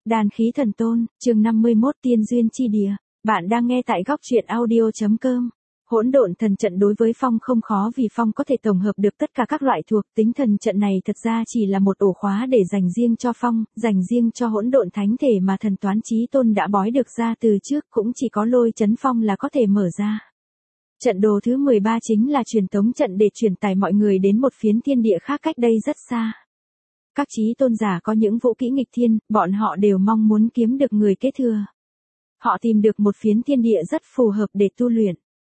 Đan khí thần tôn, chương 51 tiên duyên chi địa. Bạn đang nghe tại góc truyện audio.com. Hỗn độn thần trận đối với Phong không khó vì Phong có thể tổng hợp được tất cả các loại thuộc tính thần trận này thật ra chỉ là một ổ khóa để dành riêng cho Phong, dành riêng cho hỗn độn thánh thể mà thần toán chí tôn đã bói được ra từ trước, cũng chỉ có Lôi Chấn Phong là có thể mở ra. Trận đồ thứ 13 chính là truyền tống trận để truyền tải mọi người đến một phiến thiên địa khác cách đây rất xa. Các chí tôn giả có những vũ kỹ nghịch thiên, bọn họ đều mong muốn kiếm được người kế thừa. Họ tìm được một phiến thiên địa rất phù hợp để tu luyện.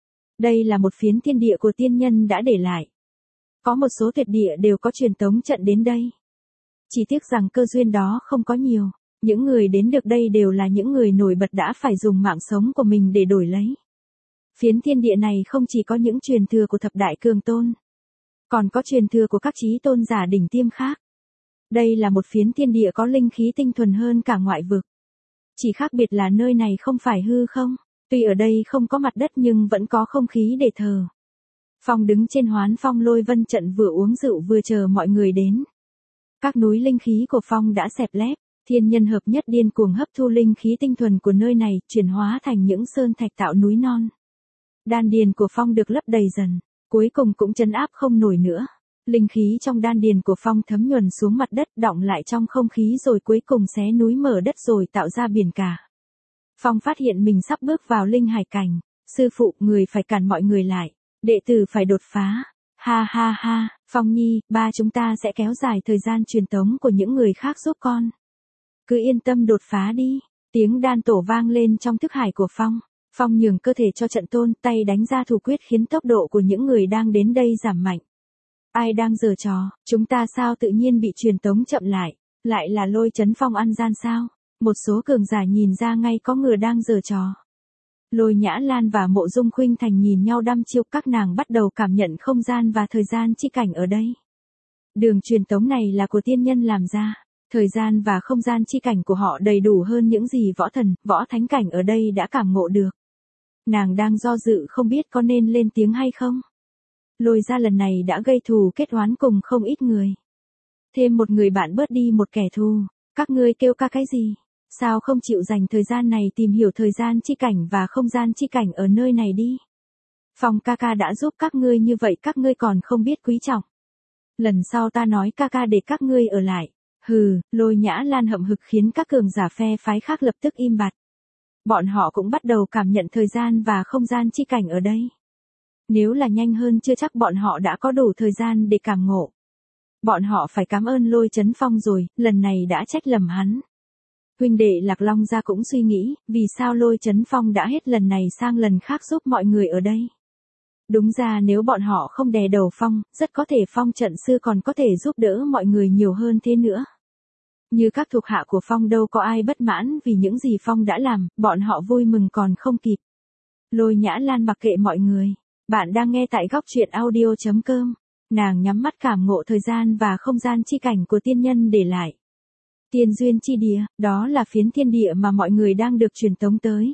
Đây là một phiến thiên địa của tiên nhân đã để lại. Có một số tuyệt địa đều có truyền tống trận đến đây. Chỉ tiếc rằng cơ duyên đó không có nhiều. Những người đến được đây đều là những người nổi bật đã phải dùng mạng sống của mình để đổi lấy. Phiến thiên địa này không chỉ có những truyền thừa của thập đại cường tôn, còn có truyền thừa của các chí tôn giả đỉnh tiêm khác. Đây là một phiến thiên địa có linh khí tinh thuần hơn cả ngoại vực. Chỉ khác biệt là nơi này không phải hư không. Tuy ở đây không có mặt đất nhưng vẫn có không khí để thờ. Phong đứng trên Hoán Phong Lôi Vân trận vừa uống rượu vừa chờ mọi người đến. Các núi linh khí của Phong đã xẹp lép, thiên nhân hợp nhất điên cuồng hấp thu linh khí tinh thuần của nơi này, chuyển hóa thành những sơn thạch tạo núi non. Đan điền của Phong được lấp đầy dần, cuối cùng cũng trấn áp không nổi nữa. Linh khí trong đan điền của Phong thấm nhuần xuống mặt đất, đọng lại trong không khí rồi cuối cùng xé núi mở đất rồi tạo ra biển cả. Phong phát hiện mình sắp bước vào linh hải cảnh. Sư phụ, người phải cản mọi người lại. Đệ tử phải đột phá. Ha ha ha, Phong nhi, ba chúng ta sẽ kéo dài thời gian truyền tống của những người khác giúp con. Cứ yên tâm đột phá đi. Tiếng đan tổ vang lên trong thức hải của Phong. Phong nhường cơ thể cho trận tôn, tay đánh ra thủ quyết khiến tốc độ của những người đang đến đây giảm mạnh. Ai đang giở trò, chúng ta sao tự nhiên bị truyền tống chậm lại, lại là Lôi Chấn Phong ăn gian sao? Một số cường giả nhìn ra ngay có người đang giở trò. Lôi Nhã Lan và Mộ Dung Khuynh Thành nhìn nhau đăm chiêu, các nàng bắt đầu cảm nhận không gian và thời gian chi cảnh ở đây. Đường truyền tống này là của tiên nhân làm ra, thời gian và không gian chi cảnh của họ đầy đủ hơn những gì võ thần, võ thánh cảnh ở đây đã cảm ngộ được. Nàng đang do dự không biết có nên lên tiếng hay không. Lôi gia lần này đã gây thù kết oán cùng không ít người. Thêm một người bạn bớt đi một kẻ thù. Các ngươi kêu ca cái gì? Sao không chịu dành thời gian này tìm hiểu thời gian chi cảnh và không gian chi cảnh ở nơi này đi? Phong ca ca đã giúp các ngươi như vậy các ngươi còn không biết quý trọng. Lần sau ta nói ca ca để các ngươi ở lại. Hừ, Lôi Nhã Lan hậm hực khiến các cường giả phe phái khác lập tức im bặt. Bọn họ cũng bắt đầu cảm nhận thời gian và không gian chi cảnh ở đây. Nếu là nhanh hơn chưa chắc bọn họ đã có đủ thời gian để cảm ngộ. Bọn họ phải cảm ơn Lôi Chấn Phong rồi, lần này đã trách lầm hắn. Huynh đệ Lạc Long gia cũng suy nghĩ, vì sao Lôi Chấn Phong đã hết lần này sang lần khác giúp mọi người ở đây. Đúng ra nếu bọn họ không đè đầu Phong, rất có thể Phong trận sư còn có thể giúp đỡ mọi người nhiều hơn thế nữa. Như các thuộc hạ của Phong đâu có ai bất mãn vì những gì Phong đã làm, bọn họ vui mừng còn không kịp. Lôi Nhã Lan mặc kệ mọi người. Bạn đang nghe tại góc truyện audio.com. Nàng nhắm mắt cảm ngộ thời gian và không gian chi cảnh của tiên nhân để lại. Tiên duyên chi địa, đó là phiến thiên địa mà mọi người đang được truyền tống tới.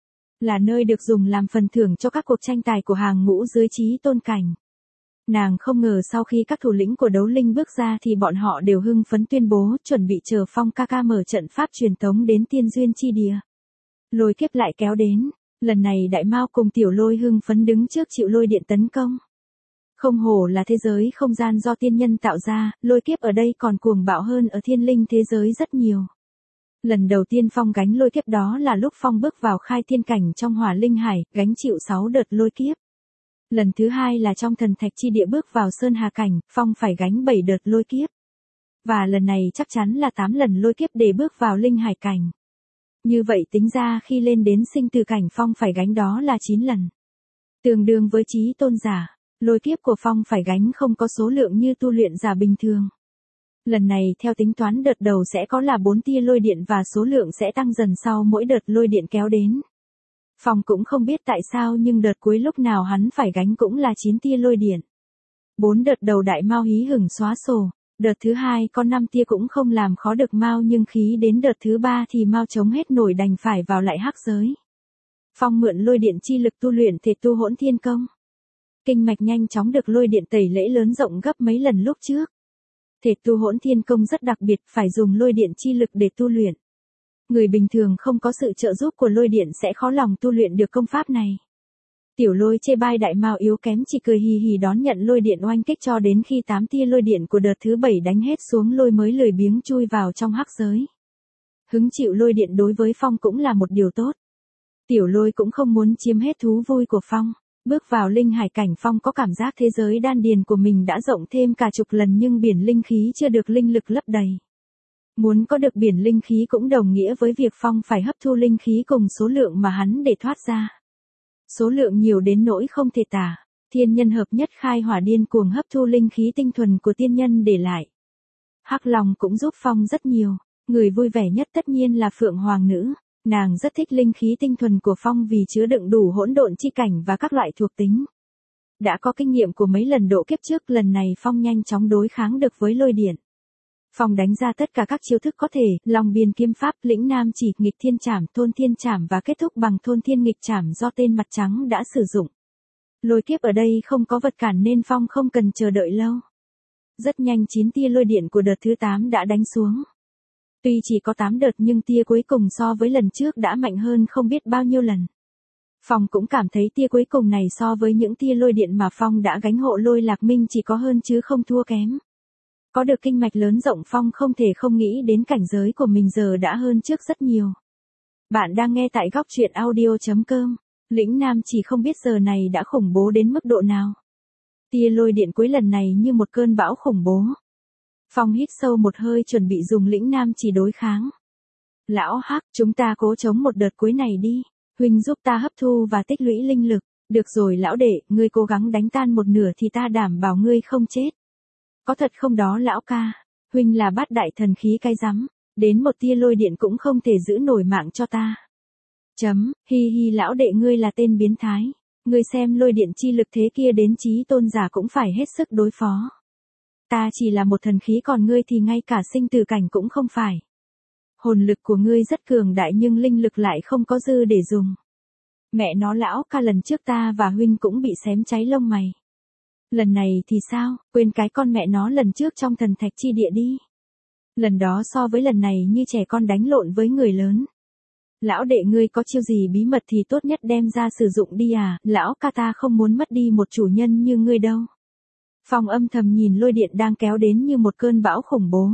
Là nơi được dùng làm phần thưởng cho các cuộc tranh tài của hàng ngũ dưới chí tôn cảnh. Nàng không ngờ sau khi các thủ lĩnh của đấu linh bước ra thì bọn họ đều hưng phấn tuyên bố chuẩn bị chờ Phong ca ca mở trận pháp truyền tống đến tiên duyên chi địa. Lôi kiếp lại kéo đến. Lần này Đại Mao cùng Tiểu Lôi hưng phấn đứng trước chịu lôi điện tấn công. Không hổ là thế giới không gian do tiên nhân tạo ra, lôi kiếp ở đây còn cuồng bạo hơn ở thiên linh thế giới rất nhiều. Lần đầu tiên Phong gánh lôi kiếp đó là lúc Phong bước vào khai thiên cảnh trong hỏa linh hải, gánh chịu 6 đợt lôi kiếp. Lần thứ hai là trong thần thạch chi địa bước vào sơn hà cảnh, Phong phải gánh 7 đợt lôi kiếp. Và lần này chắc chắn là 8 lần lôi kiếp để bước vào linh hải cảnh. Như vậy tính ra khi lên đến sinh tử cảnh Phong phải gánh đó là 9 lần. Tương đương với chí tôn giả, lôi kiếp của Phong phải gánh không có số lượng như tu luyện giả bình thường. Lần này theo tính toán đợt đầu sẽ có là 4 tia lôi điện và số lượng sẽ tăng dần sau mỗi đợt lôi điện kéo đến. Phong cũng không biết tại sao nhưng đợt cuối lúc nào hắn phải gánh cũng là 9 tia lôi điện. 4 đợt đầu Đại Mao hí hửng xóa sổ. Đợt thứ hai có 5 tia cũng không làm khó được Mao nhưng khí đến đợt thứ 3 thì Mao chống hết nổi đành phải vào lại hắc giới. Phong mượn lôi điện chi lực tu luyện thể tu hỗn thiên công. Kinh mạch nhanh chóng được lôi điện tẩy lễ lớn rộng gấp mấy lần lúc trước. Thể tu hỗn thiên công rất đặc biệt phải dùng lôi điện chi lực để tu luyện. Người bình thường không có sự trợ giúp của lôi điện sẽ khó lòng tu luyện được công pháp này. Tiểu Lôi chê bai Đại Mao yếu kém chỉ cười hì hì đón nhận lôi điện oanh kích cho đến khi 8 tia lôi điện của đợt thứ 7 đánh hết xuống lôi mới lười biếng chui vào trong hắc giới. Hứng chịu lôi điện đối với Phong cũng là một điều tốt. Tiểu Lôi cũng không muốn chiếm hết thú vui của Phong. Bước vào linh hải cảnh, Phong có cảm giác thế giới đan điền của mình đã rộng thêm cả chục lần nhưng biển linh khí chưa được linh lực lấp đầy. Muốn có được biển linh khí cũng đồng nghĩa với việc Phong phải hấp thu linh khí cùng số lượng mà hắn để thoát ra. Số lượng nhiều đến nỗi không thể tả. Thiên nhân hợp nhất khai hỏa điên cuồng hấp thu linh khí tinh thuần của tiên nhân để lại. Hắc Long cũng giúp Phong rất nhiều. Người vui vẻ nhất tất nhiên là Phượng Hoàng Nữ. Nàng rất thích linh khí tinh thuần của Phong vì chứa đựng đủ hỗn độn chi cảnh và các loại thuộc tính. Đã có kinh nghiệm của mấy lần độ kiếp trước, lần này Phong nhanh chóng đối kháng được với lôi điện. Phong đánh ra tất cả các chiêu thức có thể, Long Biên Kiếm Pháp, Lĩnh Nam Chỉ, Nghịch Thiên Trảm, Thôn Thiên Trảm và kết thúc bằng Thôn Thiên Nghịch Trảm do tên mặt trắng đã sử dụng. Lôi kiếp ở đây không có vật cản nên Phong không cần chờ đợi lâu. Rất nhanh 9 tia lôi điện của đợt thứ 8 đã đánh xuống. Tuy chỉ có 8 đợt nhưng tia cuối cùng so với lần trước đã mạnh hơn không biết bao nhiêu lần. Phong cũng cảm thấy tia cuối cùng này so với những tia lôi điện mà Phong đã gánh hộ Lôi Lạc Minh chỉ có hơn chứ không thua kém. Có được kinh mạch lớn rộng, Phong không thể không nghĩ đến cảnh giới của mình giờ đã hơn trước rất nhiều. Bạn đang nghe tại góc truyện audio.com. Lĩnh Nam Chỉ không biết giờ này đã khủng bố đến mức độ nào. Tia lôi điện cuối lần này như một cơn bão khủng bố. Phong hít sâu một hơi chuẩn bị dùng Lĩnh Nam Chỉ đối kháng. Lão Hắc, chúng ta cố chống một đợt cuối này đi. Huynh giúp ta hấp thu và tích lũy linh lực. Được rồi lão đệ, ngươi cố gắng đánh tan một nửa thì ta đảm bảo ngươi không chết. Có thật không đó lão ca? Huynh là bát đại thần khí cái rắm. Đến một tia lôi điện cũng không thể giữ nổi mạng cho ta. Hi hi lão đệ, ngươi là tên biến thái. Ngươi xem lôi điện chi lực thế kia đến chí tôn giả cũng phải hết sức đối phó. Ta chỉ là một thần khí còn ngươi thì ngay cả sinh tử cảnh cũng không phải. Hồn lực của ngươi rất cường đại nhưng linh lực lại không có dư để dùng. Mẹ nó lão ca, lần trước ta và huynh cũng bị xém cháy lông mày. Lần này thì sao, quên cái con mẹ nó lần trước trong thần thạch chi địa đi. Lần đó so với lần này như trẻ con đánh lộn với người lớn. Lão đệ, ngươi có chiêu gì bí mật thì tốt nhất đem ra sử dụng đi à, lão ca ta không muốn mất đi một chủ nhân như ngươi đâu. Phong âm thầm nhìn lôi điện đang kéo đến như một cơn bão khủng bố.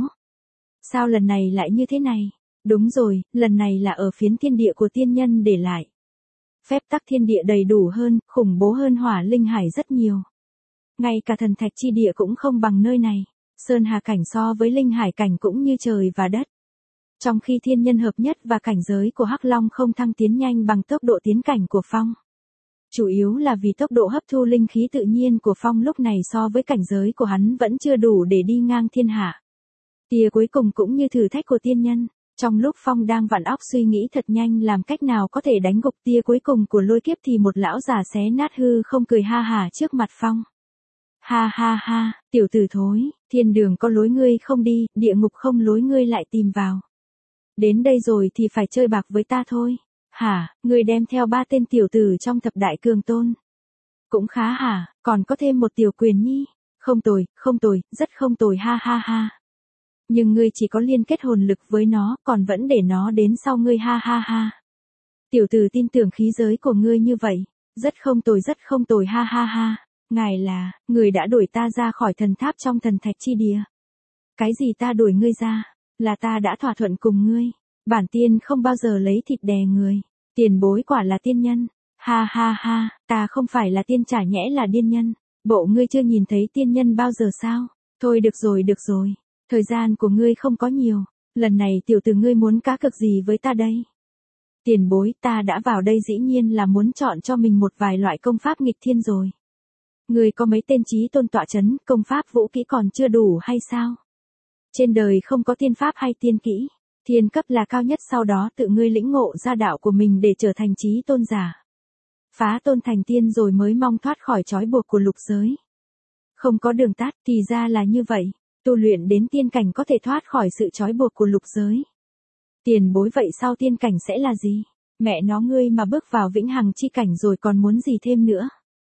Sao lần này lại như thế này? Đúng rồi, lần này là ở phiến thiên địa của tiên nhân để lại. Phép tắc thiên địa đầy đủ hơn, khủng bố hơn hỏa linh hải rất nhiều. Ngay cả thần thạch chi địa cũng không bằng nơi này. Sơn hà cảnh so với linh hải cảnh cũng như trời và đất. Trong khi thiên nhân hợp nhất và cảnh giới của Hắc Long không thăng tiến nhanh bằng tốc độ tiến cảnh của Phong. Chủ yếu là vì tốc độ hấp thu linh khí tự nhiên của Phong lúc này so với cảnh giới của hắn vẫn chưa đủ để đi ngang thiên hạ. Tia cuối cùng cũng như thử thách của tiên nhân. Trong lúc Phong đang vặn óc suy nghĩ thật nhanh làm cách nào có thể đánh gục tia cuối cùng của lôi kiếp thì một lão già xé nát hư không cười ha hả trước mặt Phong. Ha ha ha, tiểu tử thối, thiên đường có lối ngươi không đi, địa ngục không lối ngươi lại tìm vào. Đến đây rồi thì phải chơi bạc với ta thôi. Hả, ngươi đem theo 3 tên tiểu tử trong thập đại cường tôn. Cũng khá hả, còn có thêm một tiểu quyền nhi. Không tồi, rất không tồi ha ha ha. Nhưng ngươi chỉ có liên kết hồn lực với nó, còn vẫn để nó đến sau ngươi ha ha ha. Tiểu tử tin tưởng khí giới của ngươi như vậy. Rất không tồi ha ha ha. Ngài là, người đã đuổi ta ra khỏi thần tháp trong thần thạch chi địa. Cái gì ta đuổi ngươi ra? Là ta đã thỏa thuận cùng ngươi. Bản tiên không bao giờ lấy thịt đè người. Tiền bối quả là tiên nhân. Ha ha ha, ta không phải là tiên, chả nhẽ là điên nhân. Bộ ngươi chưa nhìn thấy tiên nhân bao giờ sao? Thôi được rồi. Thời gian của ngươi không có nhiều. Lần này tiểu tử ngươi muốn cá cược gì với ta đây? Tiền bối, ta đã vào đây dĩ nhiên là muốn chọn cho mình một vài loại công pháp nghịch thiên rồi. Ngươi có mấy tên chí tôn tọa chấn, công pháp vũ kỹ còn chưa đủ hay sao? Trên đời không có tiên pháp hay tiên kỹ. Thiên cấp là cao nhất, sau đó tự ngươi lĩnh ngộ ra đạo của mình để trở thành chí tôn giả. Phá tôn thành tiên rồi mới mong thoát khỏi trói buộc của lục giới. Không có đường tắt, thì ra là như vậy. Tu luyện đến tiên cảnh có thể thoát khỏi sự trói buộc của lục giới. Tiền bối, vậy sau tiên cảnh sẽ là gì? Mẹ nó, ngươi mà bước vào vĩnh hằng chi cảnh rồi còn muốn gì thêm nữa?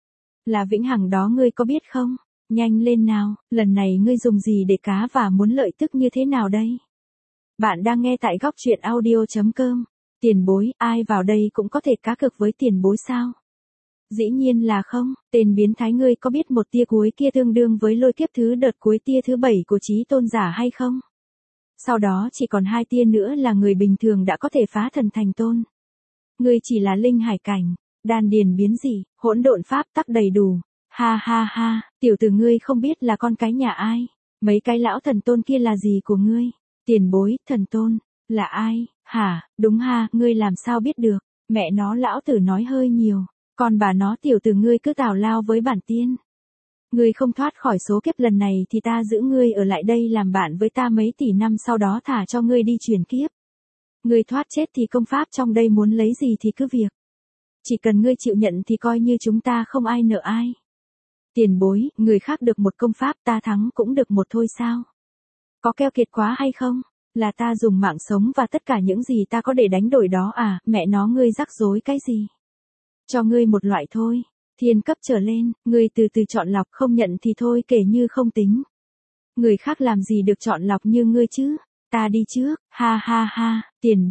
Là vĩnh hằng đó ngươi có biết không? Nhanh lên nào, lần này ngươi dùng gì để cá và muốn lợi tức như thế nào đây? Bạn đang nghe tại góc truyện audio.com. Tiền bối, ai vào đây cũng có thể cá cược với tiền bối sao? Dĩ nhiên là không, tên biến thái ngươi có biết một tia cuối kia tương đương với lôi kiếp thứ đợt cuối tia thứ 7 của Chí Tôn giả hay không? Sau đó chỉ còn 2 tia nữa là người bình thường đã có thể phá thần thành tôn. Ngươi chỉ là linh hải cảnh, đan điền biến dị, hỗn độn pháp tắc đầy đủ. Ha ha ha, tiểu tử ngươi không biết là con cái nhà ai? Mấy cái lão thần tôn kia là gì của ngươi? Tiền bối, thần tôn, là ai? Hả, đúng ha, ngươi làm sao biết được? Mẹ nó lão tử nói hơi nhiều, còn bà nó tiểu tử ngươi cứ tào lao với bản tiên. Ngươi không thoát khỏi số kiếp lần này thì ta giữ ngươi ở lại đây làm bạn với ta mấy tỷ năm sau đó thả cho ngươi đi chuyển kiếp. Ngươi thoát chết thì công pháp trong đây muốn lấy gì thì cứ việc. Chỉ cần ngươi chịu nhận thì coi như chúng ta không ai nợ ai. Tiền bối, người khác được một công pháp ta thắng cũng được một thôi sao? Có keo kiệt quá hay không? Là ta dùng mạng sống và tất cả những gì ta có để đánh đổi đó à, mẹ nó ngươi rắc rối cái gì? Cho ngươi một loại thôi, thiên cấp trở lên, ngươi từ từ chọn lọc không nhận thì thôi kể như không tính. Người khác làm gì được chọn lọc như ngươi chứ? Ta đi trước, ha ha ha,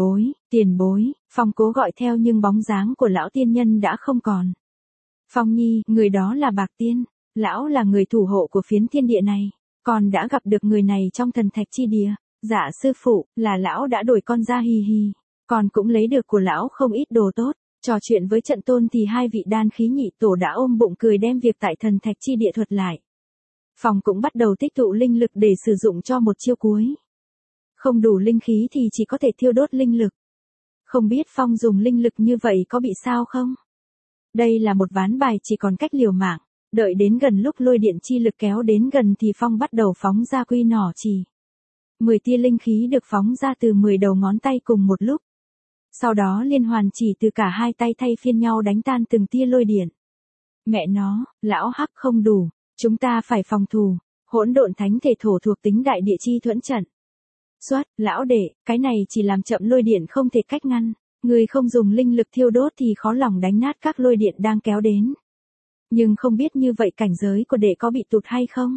tiền bối, Phong cố gọi theo nhưng bóng dáng của lão tiên nhân đã không còn. Phong nhi, người đó là Bạc Tiên, lão là người thủ hộ của phiến thiên địa này, con đã gặp được người này trong thần thạch chi địa. Dạ sư phụ, là lão đã đổi con ra hì hì, con cũng lấy được của lão không ít đồ tốt. Trò chuyện với trận tôn thì hai vị đan khí nhị tổ đã ôm bụng cười đem việc tại thần thạch chi địa thuật lại. Phong cũng bắt đầu tích tụ linh lực để sử dụng cho một chiêu cuối. Không đủ linh khí thì chỉ có thể thiêu đốt linh lực. Không biết Phong dùng linh lực như vậy có bị sao không? Đây là một ván bài chỉ còn cách liều mạng. Đợi đến gần lúc lôi điện chi lực kéo đến gần thì Phong bắt đầu phóng ra quy nỏ chỉ. 10 tia linh khí được phóng ra từ 10 đầu ngón tay cùng một lúc. Sau đó liên hoàn chỉ từ cả hai tay thay phiên nhau đánh tan từng tia lôi điện. Mẹ nó, lão hắc không đủ, chúng ta phải phòng thủ. Hỗn độn thánh thể thổ thuộc tính đại địa chi thuẫn trận. Xuất, lão đệ, cái này chỉ làm chậm lôi điện không thể cách ngăn. Người không dùng linh lực thiêu đốt thì khó lòng đánh nát các lôi điện đang kéo đến. Nhưng không biết như vậy cảnh giới của đệ có bị tụt hay không?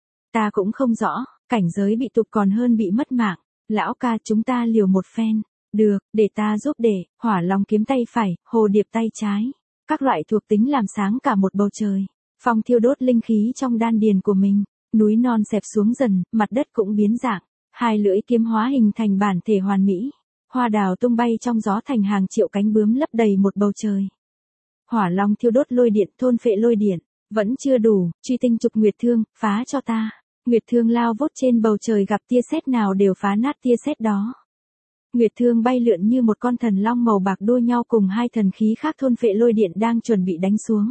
Ta cũng không rõ, cảnh giới bị tụt còn hơn bị mất mạng. Lão ca chúng ta liều một phen. Được, để ta giúp đệ, hỏa long kiếm tay phải, hồ điệp tay trái. Các loại thuộc tính làm sáng cả một bầu trời. Phong thiêu đốt linh khí trong đan điền của mình. Núi non xẹp xuống dần, mặt đất cũng biến dạng. Hai lưỡi kiếm hóa hình thành bản thể hoàn mỹ. Hoa đào tung bay trong gió thành hàng triệu cánh bướm lấp đầy một bầu trời. Hỏa long thiêu đốt lôi điện, thôn phệ lôi điện. Vẫn chưa đủ, truy tinh trục nguyệt thương, phá cho ta. Nguyệt thương lao vút trên bầu trời gặp tia sét nào đều phá nát tia sét đó. Nguyệt thương bay lượn như một con thần long màu bạc đua nhau cùng hai thần khí khác thôn phệ lôi điện đang chuẩn bị đánh xuống.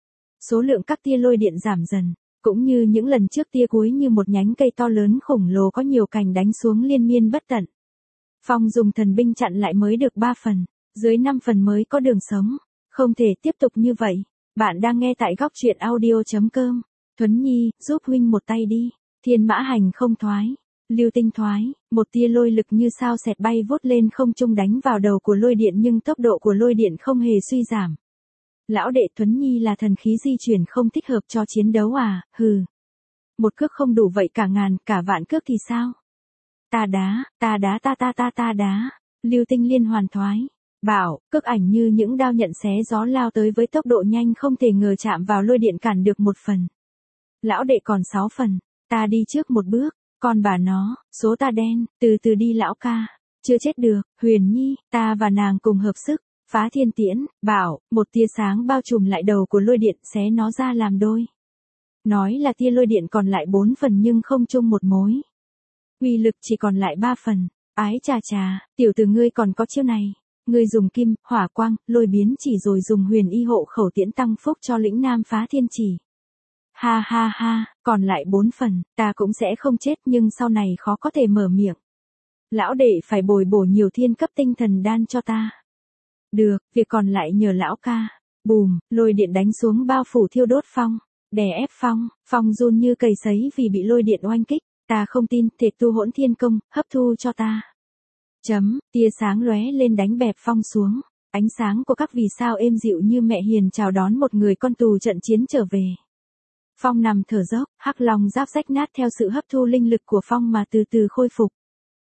Số lượng các tia lôi điện giảm dần, cũng như những lần trước tia cuối như một nhánh cây to lớn khổng lồ có nhiều cành đánh xuống liên miên bất tận. Phong dùng thần binh chặn lại mới được 3 phần, dưới 5 phần mới có đường sống. Không thể tiếp tục như vậy. Bạn đang nghe tại góc truyện audio.com. Thuấn Nhi, giúp huynh một tay đi. Thiên mã hành không thoái. Lưu tinh thoái, một tia lôi lực như sao xẹt bay vút lên không trung đánh vào đầu của lôi điện nhưng tốc độ của lôi điện không hề suy giảm. Lão đệ Thuấn Nhi là thần khí di chuyển không thích hợp cho chiến đấu à, hừ. Một cước không đủ vậy cả ngàn, cả vạn cước thì sao? Ta đá. Lưu tinh liên hoàn thoái. Bảo, cước ảnh như những đao nhận xé gió lao tới với tốc độ nhanh không thể ngờ chạm vào lôi điện cản được 1 phần. Lão đệ còn 6 phần, ta đi trước một bước. Con bà nó, số ta đen, từ từ đi lão ca. Chưa chết được, Huyền Nhi, ta và nàng cùng hợp sức. Phá thiên tiễn, bảo, một tia sáng bao trùm lại đầu của lôi điện xé nó ra làm đôi. Nói là tia lôi điện còn lại 4 phần nhưng không chung một mối. Uy lực chỉ còn lại 3 phần. Ái chà chà, tiểu tử ngươi còn có chiêu này. Ngươi dùng kim, hỏa quang, lôi biến chỉ rồi dùng huyền y hộ khẩu tiễn tăng phúc cho lĩnh nam phá thiên chỉ. Ha ha ha, còn lại 4 phần, ta cũng sẽ không chết nhưng sau này khó có thể mở miệng. Lão đệ phải bồi bổ nhiều thiên cấp tinh thần đan cho ta. Được, việc còn lại nhờ lão ca. Bùm, lôi điện đánh xuống bao phủ thiêu đốt Phong. Đè ép Phong run như cầy sấy vì bị lôi điện oanh kích. Ta không tin, thể tu hỗn thiên công, hấp thu cho ta. Tia sáng lóe lên đánh bẹp Phong xuống. Ánh sáng của các vì sao êm dịu như mẹ hiền chào đón một người con tù trận chiến trở về. Phong nằm thở dốc, hắc long giáp rách nát theo sự hấp thu linh lực của Phong mà từ từ khôi phục.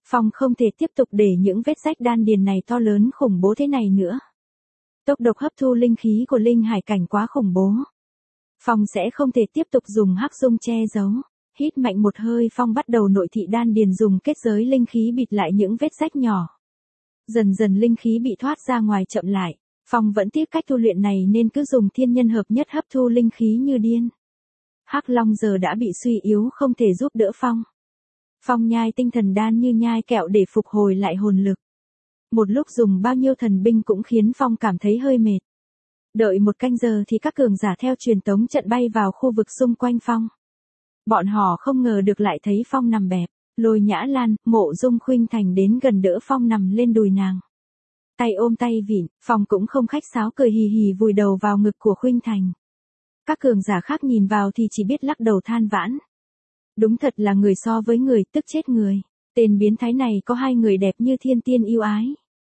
Phong không thể tiếp tục để những vết rách đan điền này to lớn khủng bố thế này nữa. Tốc độ hấp thu linh khí của linh hải cảnh quá khủng bố. Phong sẽ không thể tiếp tục dùng hắc dung che giấu. Hít mạnh một hơi, Phong bắt đầu nội thị đan điền dùng kết giới linh khí bịt lại những vết rách nhỏ. Dần dần linh khí bị thoát ra ngoài chậm lại. Phong vẫn tiếp cách tu luyện này nên cứ dùng thiên nhân hợp nhất hấp thu linh khí như điên. Hắc Long giờ đã bị suy yếu không thể giúp đỡ Phong. Phong nhai tinh thần đan như nhai kẹo để phục hồi lại hồn lực. Một lúc dùng bao nhiêu thần binh cũng khiến Phong cảm thấy hơi mệt. Đợi một canh giờ thì các cường giả theo truyền tống trận bay vào khu vực xung quanh Phong. Bọn họ không ngờ được lại thấy Phong nằm bẹp. Lôi Nhã Lan, Mộ Dung Khuynh Thành đến gần đỡ Phong nằm lên đùi nàng. Tay ôm tay vịn, Phong cũng không khách sáo cười hì hì vùi đầu vào ngực của Khuynh Thành. Các cường giả khác nhìn vào thì chỉ biết lắc đầu than vãn. Đúng thật là người so với người tức chết người. Tên biến thái này có hai người đẹp như thiên tiên yêu ái.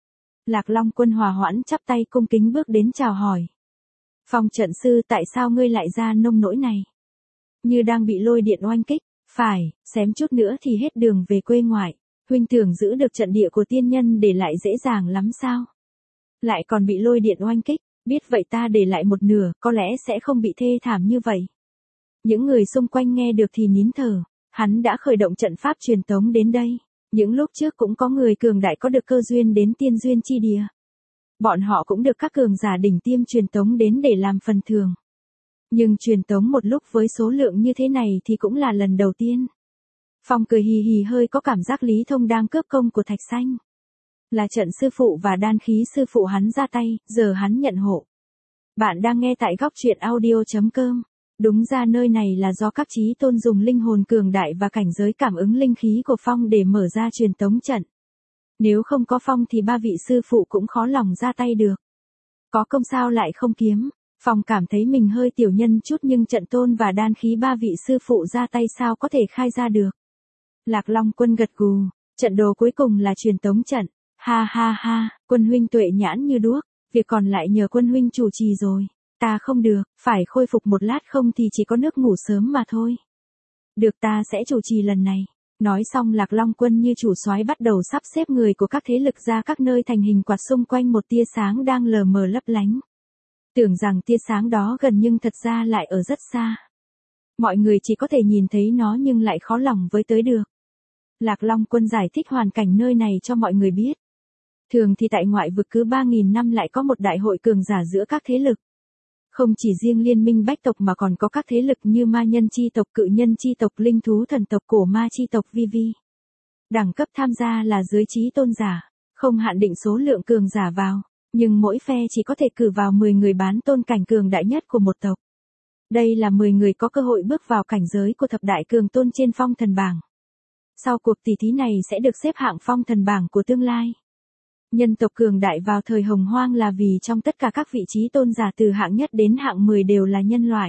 Lạc Long Quân hòa hoãn chắp tay cung kính bước đến chào hỏi. Phong trận sư, tại sao ngươi lại ra nông nỗi này? Như đang bị lôi điện oanh kích. Phải, xém chút nữa thì hết đường về quê ngoại. Huynh tưởng giữ được trận địa của tiên nhân để lại dễ dàng lắm sao? Lại còn bị lôi điện oanh kích, biết vậy ta để lại một nửa, có lẽ sẽ không bị thê thảm như vậy. Những người xung quanh nghe được thì nín thở, hắn đã khởi động trận pháp truyền tống đến đây. Những lúc trước cũng có người cường đại có được cơ duyên đến tiên duyên chi địa. Bọn họ cũng được các cường giả đỉnh tiêm truyền tống đến để làm phần thưởng. Nhưng truyền tống một lúc với số lượng như thế này thì cũng là lần đầu tiên. Phong cười hì hì hơi có cảm giác Lý Thông đang cướp công của Thạch Xanh. Là trận sư phụ và đan khí sư phụ hắn ra tay, giờ hắn nhận hộ. Bạn đang nghe tại góc truyện audio.com. Đúng ra nơi này là do các chí tôn dùng linh hồn cường đại và cảnh giới cảm ứng linh khí của Phong để mở ra truyền tống trận. Nếu không có Phong thì ba vị sư phụ cũng khó lòng ra tay được. Có công sao lại không kiếm. Phong cảm thấy mình hơi tiểu nhân chút nhưng trận tôn và đan khí ba vị sư phụ ra tay sao có thể khai ra được. Lạc Long Quân gật gù, trận đồ cuối cùng là truyền tống trận. Ha ha ha, Quân huynh tuệ nhãn như đuốc, việc còn lại nhờ Quân huynh chủ trì rồi. Ta không được, phải khôi phục một lát không thì chỉ có nước ngủ sớm mà thôi. Được, ta sẽ chủ trì lần này. Nói xong Lạc Long Quân như chủ soái bắt đầu sắp xếp người của các thế lực ra các nơi thành hình quạt xung quanh một tia sáng đang lờ mờ lấp lánh. Tưởng rằng tia sáng đó gần nhưng thật ra lại ở rất xa. Mọi người chỉ có thể nhìn thấy nó nhưng lại khó lòng với tới được. Lạc Long Quân giải thích hoàn cảnh nơi này cho mọi người biết. Thường thì tại ngoại vực cứ 3.000 năm lại có một đại hội cường giả giữa các thế lực. Không chỉ riêng liên minh bách tộc mà còn có các thế lực như ma nhân chi tộc, cự nhân chi tộc, linh thú thần tộc, cổ ma chi tộc vi. Đẳng cấp tham gia là dưới chí tôn giả, không hạn định số lượng cường giả vào, nhưng mỗi phe chỉ có thể cử vào 10 người bán tôn cảnh cường đại nhất của một tộc. Đây là 10 người có cơ hội bước vào cảnh giới của thập đại cường tôn trên phong thần bảng. Sau cuộc tỷ thí này sẽ được xếp hạng phong thần bảng của tương lai. Nhân tộc cường đại vào thời Hồng Hoang là vì trong tất cả các vị trí tôn giả từ hạng nhất đến hạng 10 đều là nhân loại.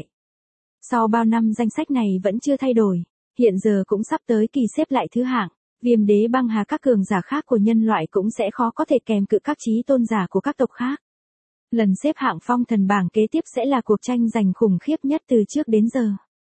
Sau bao năm danh sách này vẫn chưa thay đổi, hiện giờ cũng sắp tới kỳ xếp lại thứ hạng. Viêm Đế Băng Hà, các cường giả khác của nhân loại cũng sẽ khó có thể kèm cự các chí tôn giả của các tộc khác. Lần xếp hạng phong thần bảng kế tiếp sẽ là cuộc tranh giành khủng khiếp nhất từ trước đến giờ.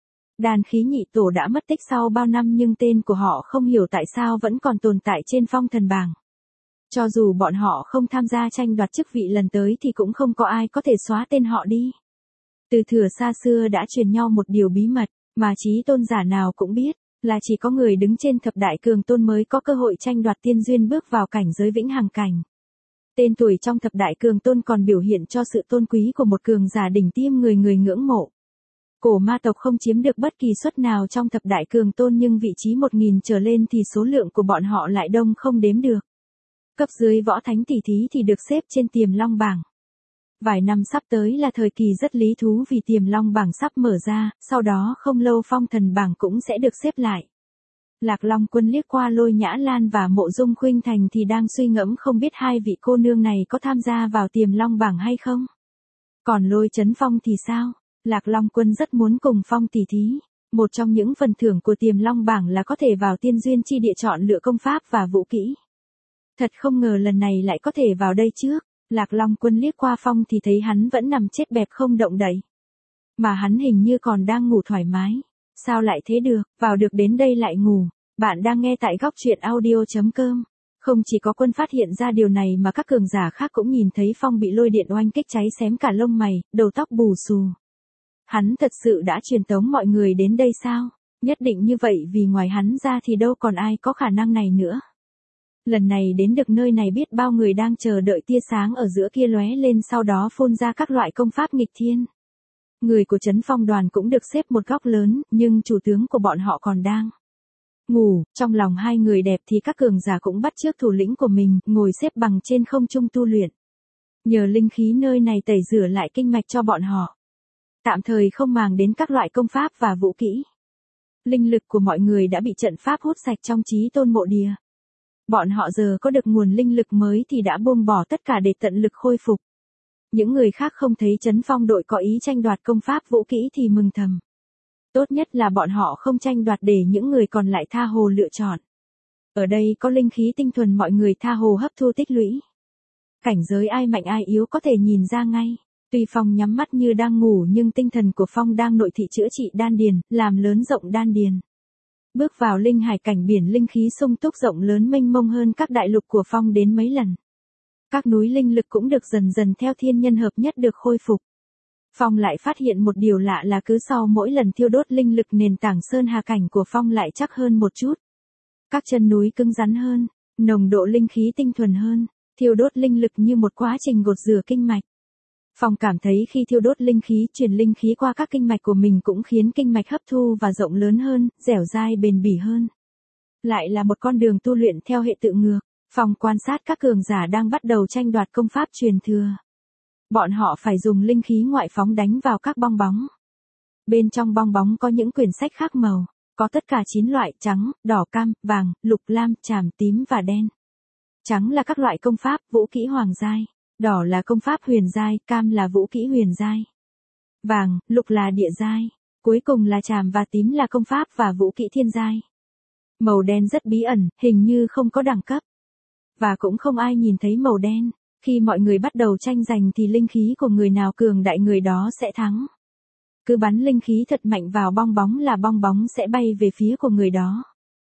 Đan khí nhị tổ đã mất tích sau bao năm nhưng tên của họ không hiểu tại sao vẫn còn tồn tại trên phong thần bảng. Cho dù bọn họ không tham gia tranh đoạt chức vị lần tới thì cũng không có ai có thể xóa tên họ đi. Từ thuở xa xưa đã truyền nhau một điều bí mật, mà chí tôn giả nào cũng biết, là chỉ có người đứng trên thập đại cường tôn mới có cơ hội tranh đoạt tiên duyên bước vào cảnh giới vĩnh hằng cảnh. Tên tuổi trong thập đại cường tôn còn biểu hiện cho sự tôn quý của một cường giả đỉnh tiêm người người ngưỡng mộ. Cổ ma tộc không chiếm được bất kỳ suất nào trong thập đại cường tôn nhưng vị trí 1000 trở lên thì số lượng của bọn họ lại đông không đếm được. Cấp dưới võ thánh tỷ thí thì được xếp trên Tiềm Long bảng. Vài năm sắp tới là thời kỳ rất lý thú vì Tiềm Long bảng sắp mở ra, sau đó không lâu phong thần bảng cũng sẽ được xếp lại. Lạc Long Quân liếc qua Lôi Nhã Lan và Mộ Dung Khuynh Thành thì đang suy ngẫm không biết hai vị cô nương này có tham gia vào Tiềm Long bảng hay không. Còn Lôi Chấn Phong thì sao? Lạc Long Quân rất muốn cùng Phong tỷ thí. Một trong những phần thưởng của Tiềm Long bảng là có thể vào tiên duyên chi địa chọn lựa công pháp và vũ kỹ. Thật không ngờ lần này lại có thể vào đây trước. Lạc Long Quân liếc qua Phong thì thấy hắn vẫn nằm chết bẹp không động đậy. Mà hắn hình như còn đang ngủ thoải mái. Sao lại thế được, vào được đến đây lại ngủ. Bạn đang nghe tại góc truyện audio.com. Không chỉ có Quân phát hiện ra điều này mà các cường giả khác cũng nhìn thấy Phong bị lôi điện oanh kích cháy xém cả lông mày, đầu tóc bù xù. Hắn thật sự đã truyền tống mọi người đến đây sao? Nhất định như vậy, vì ngoài hắn ra thì đâu còn ai có khả năng này nữa. Lần này đến được nơi này biết bao người đang chờ đợi tia sáng ở giữa kia lóe lên, sau đó phun ra các loại công pháp nghịch thiên. Người của Trấn Phong đoàn cũng được xếp một góc lớn, nhưng chủ tướng của bọn họ còn đang ngủ. Trong lòng hai người đẹp thì các cường giả cũng bắt chước thủ lĩnh của mình, ngồi xếp bằng trên không trung tu luyện. Nhờ linh khí nơi này tẩy rửa lại kinh mạch cho bọn họ. Tạm thời không màng đến các loại công pháp và vũ kỹ. Linh lực của mọi người đã bị trận pháp hút sạch trong Chí Tôn mộ địa. Bọn họ giờ có được nguồn linh lực mới thì đã buông bỏ tất cả để tận lực khôi phục. Những người khác không thấy Trấn Phong đội có ý tranh đoạt công pháp vũ kỹ thì mừng thầm. Tốt nhất là bọn họ không tranh đoạt để những người còn lại tha hồ lựa chọn. Ở đây có linh khí tinh thuần, mọi người tha hồ hấp thu tích lũy. Cảnh giới ai mạnh ai yếu có thể nhìn ra ngay. Tuy Phong nhắm mắt như đang ngủ nhưng tinh thần của Phong đang nội thị chữa trị đan điền, làm lớn rộng đan điền. Bước vào linh hải cảnh, biển linh khí sung túc rộng lớn mênh mông hơn các đại lục của Phong đến mấy lần. Các núi linh lực cũng được dần dần theo thiên nhân hợp nhất được khôi phục. Phong lại phát hiện một điều lạ là cứ sau mỗi lần thiêu đốt linh lực, nền tảng sơn hà cảnh của Phong lại chắc hơn một chút. Các chân núi cứng rắn hơn, nồng độ linh khí tinh thuần hơn, thiêu đốt linh lực như một quá trình gột rửa kinh mạch. Phong cảm thấy khi thiêu đốt linh khí, truyền linh khí qua các kinh mạch của mình cũng khiến kinh mạch hấp thu và rộng lớn hơn, dẻo dai bền bỉ hơn. Lại là một con đường tu luyện theo hệ tự ngược. Phong quan sát các cường giả đang bắt đầu tranh đoạt công pháp truyền thừa. Bọn họ phải dùng linh khí ngoại phóng đánh vào các bong bóng. Bên trong bong bóng có những quyển sách khác màu, có tất cả 9 loại: trắng, đỏ, cam, vàng, lục, lam, tràm, tím và đen. Trắng là các loại công pháp, vũ kỹ hoàng giai, đỏ là công pháp huyền giai, cam là vũ kỹ huyền giai, vàng, lục là địa giai, cuối cùng là tràm và tím là công pháp và vũ kỹ thiên giai. Màu đen rất bí ẩn, hình như không có đẳng cấp. Và cũng không ai nhìn thấy màu đen. Khi mọi người bắt đầu tranh giành thì linh khí của người nào cường đại người đó sẽ thắng. Cứ bắn linh khí thật mạnh vào bong bóng là bong bóng sẽ bay về phía của người đó.